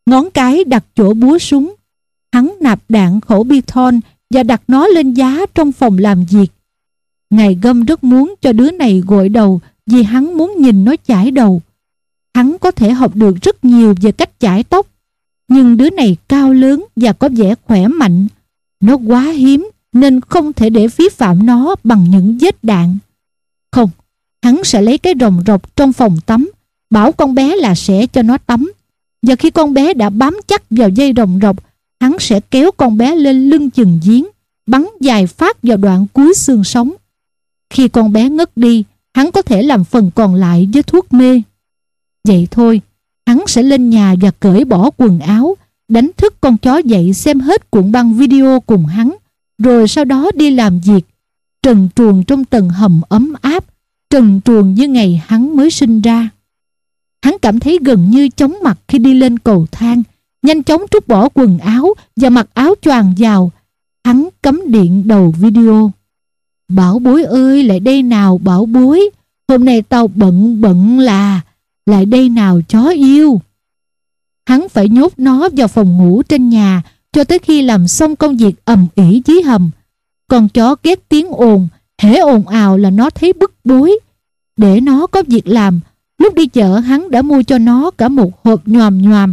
[SPEAKER 1] ngón cái đặt chỗ búa súng. Hắn nạp đạn khẩu Python và đặt nó lên giá trong phòng làm việc. Ngài Gâm rất muốn cho đứa này gội đầu vì hắn muốn nhìn nó chải đầu. Hắn có thể học được rất nhiều về cách chải tóc, nhưng đứa này cao lớn và có vẻ khỏe mạnh. Nó quá hiếm nên không thể để phí phạm nó bằng những vết đạn. Không, hắn sẽ lấy cái rồng rọc trong phòng tắm, bảo con bé là sẽ cho nó tắm. Và khi con bé đã bám chắc vào dây rồng rọc, hắn sẽ kéo con bé lên lưng chừng giếng, bắn vài phát vào đoạn cuối xương sống. Khi con bé ngất đi, hắn có thể làm phần còn lại với thuốc mê. Vậy thôi, hắn sẽ lên nhà và cởi bỏ quần áo, đánh thức con chó dậy xem hết cuộn băng video cùng hắn, rồi sau đó đi làm việc, trần truồng trong tầng hầm ấm áp, trần truồng như ngày hắn mới sinh ra. Hắn cảm thấy gần như chóng mặt khi đi lên cầu thang, nhanh chóng trút bỏ quần áo và mặc áo choàng vào. Hắn cắm điện đầu video. Bảo bối ơi, lại đây nào bảo bối, hôm nay tao bận bận là, lại đây nào chó yêu. Hắn phải nhốt nó vào phòng ngủ trên nhà cho tới khi làm xong công việc ầm ĩ dưới hầm. Con chó ghét tiếng ồn, hễ ồn ào là nó thấy bức bối. Để nó có việc làm, lúc đi chợ hắn đã mua cho nó cả một hộp nhoàm nhoàm.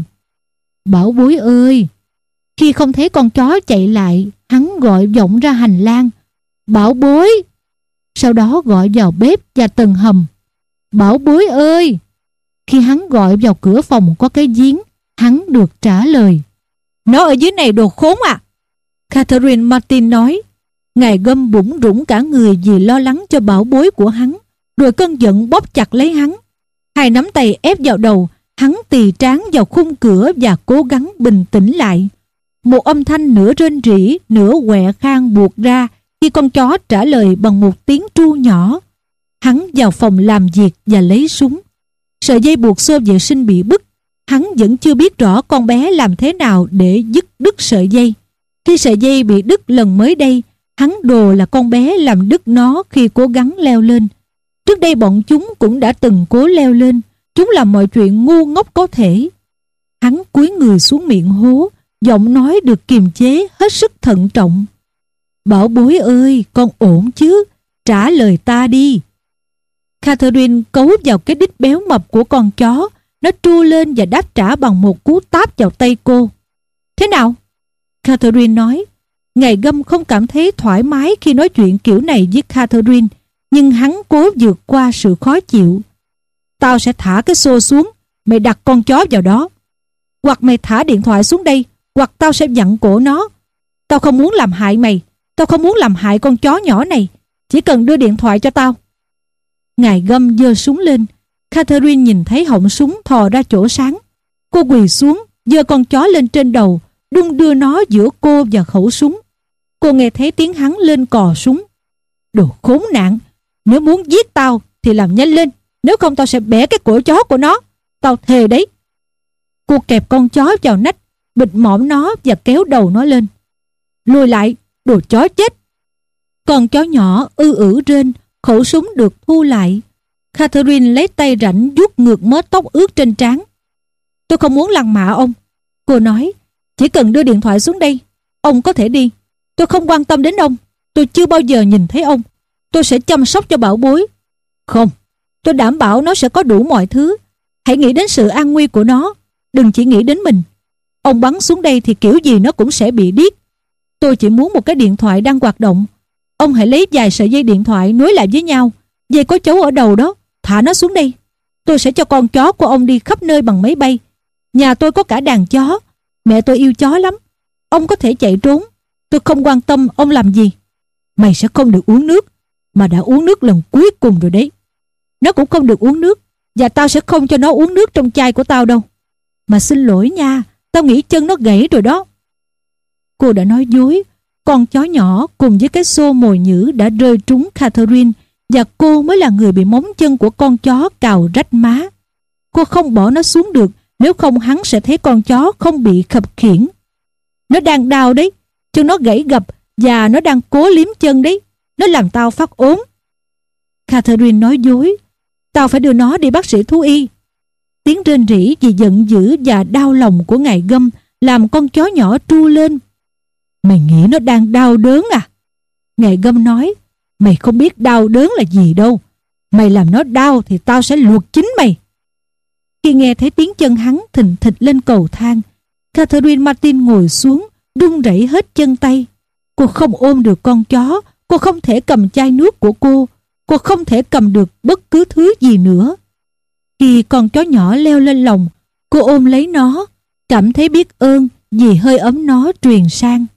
[SPEAKER 1] Bảo bối ơi! Khi không thấy con chó chạy lại, hắn gọi vọng ra hành lang. Bảo bối! Sau đó gọi vào bếp và tầng hầm. Bảo bối ơi! Khi hắn gọi vào cửa phòng có cái giếng, hắn được trả lời. Nó ở dưới này đồ khốn à! Catherine Martin nói. Ngài Gâm bủn rủn cả người vì lo lắng cho bảo bối của hắn, rồi cơn giận bóp chặt lấy hắn. Hai nắm tay ép vào đầu, hắn tì trán vào khung cửa và cố gắng bình tĩnh lại. Một âm thanh nửa rên rỉ, nửa quẹ khang buột ra khi con chó trả lời bằng một tiếng tru nhỏ. Hắn vào phòng làm việc và lấy súng. Sợi dây buộc xô vệ sinh bị bứt. Hắn vẫn chưa biết rõ con bé làm thế nào để dứt đứt sợi dây. Khi sợi dây bị đứt lần mới đây, hắn đồ là con bé làm đứt nó khi cố gắng leo lên. Trước đây bọn chúng cũng đã từng cố leo lên. Chúng làm mọi chuyện ngu ngốc có thể. Hắn cúi người xuống miệng hố, giọng nói được kiềm chế hết sức thận trọng. Bảo bối ơi, con ổn chứ? Trả lời ta đi. Catherine cấu vào cái đít béo mập của con chó. Nó tru lên và đáp trả bằng một cú táp vào tay cô. Thế nào? Catherine nói. Ngài Gâm không cảm thấy thoải mái khi nói chuyện kiểu này với Catherine, nhưng hắn cố vượt qua sự khó chịu. Tao sẽ thả cái xô xuống, mày đặt con chó vào đó. Hoặc mày thả điện thoại xuống đây, hoặc tao sẽ vặn cổ nó. Tao không muốn làm hại mày, tao không muốn làm hại con chó nhỏ này. Chỉ cần đưa điện thoại cho tao. Ngài Gâm giơ súng lên. Catherine nhìn thấy họng súng thò ra chỗ sáng. Cô quỳ xuống, giơ con chó lên trên đầu, đung đưa nó giữa cô và khẩu súng. Cô nghe thấy tiếng hắn lên cò súng. Đồ khốn nạn, nếu muốn giết tao thì làm nhanh lên, nếu không tao sẽ bẻ cái cổ chó của nó. Tao thề đấy. Cô kẹp con chó vào nách, bịt mõm nó và kéo đầu nó lên. Lùi lại, đồ chó chết. Con chó nhỏ ư ử rên, khẩu súng được thu lại. Catherine lấy tay rảnh vuốt ngược mớ tóc ướt trên trán. Tôi không muốn lăng mạ ông. Cô nói, chỉ cần đưa điện thoại xuống đây, ông có thể đi. Tôi không quan tâm đến ông. Tôi chưa bao giờ nhìn thấy ông. Tôi sẽ chăm sóc cho bảo bối. Không, tôi đảm bảo nó sẽ có đủ mọi thứ. Hãy nghĩ đến sự an nguy của nó, đừng chỉ nghĩ đến mình. Ông bắn xuống đây thì kiểu gì nó cũng sẽ bị điếc. Tôi chỉ muốn một cái điện thoại đang hoạt động. Ông hãy lấy vài sợi dây điện thoại nối lại với nhau. Dây có chấu ở đầu đó, thả nó xuống đây. Tôi sẽ cho con chó của ông đi khắp nơi bằng máy bay. Nhà tôi có cả đàn chó. Mẹ tôi yêu chó lắm. Ông có thể chạy trốn. Tôi không quan tâm ông làm gì. Mày sẽ không được uống nước, mà đã uống nước lần cuối cùng rồi đấy. Nó cũng không được uống nước, và tao sẽ không cho nó uống nước trong chai của tao đâu. Mà xin lỗi nha, tao nghĩ chân nó gãy rồi đó. Cô đã nói dối. Con chó nhỏ cùng với cái xô mồi nhữ đã rơi trúng Catherine, và cô mới là người bị móng chân của con chó cào rách má. Cô không bỏ nó xuống được, nếu không hắn sẽ thấy con chó không bị khập khiễng. Nó đang đau đấy, chân nó gãy gập và nó đang cố liếm chân đấy. Nó làm tao phát ốm. Catherine nói dối. Tao phải đưa nó đi bác sĩ thú y. Tiếng rên rỉ vì giận dữ và đau lòng của ngài Găm làm con chó nhỏ tru lên. Mày nghĩ nó đang đau đớn à? Ngài Găm nói, mày không biết đau đớn là gì đâu. Mày làm nó đau thì tao sẽ luộc chính mày. Khi nghe thấy tiếng chân hắn thình thịch lên cầu thang, Catherine Martin ngồi xuống, run rẩy hết chân tay. Cô không ôm được con chó, cô không thể cầm chai nước của cô, cô không thể cầm được bất cứ thứ gì nữa. Khi con chó nhỏ leo lên lòng, cô ôm lấy nó, cảm thấy biết ơn vì hơi ấm nó truyền sang.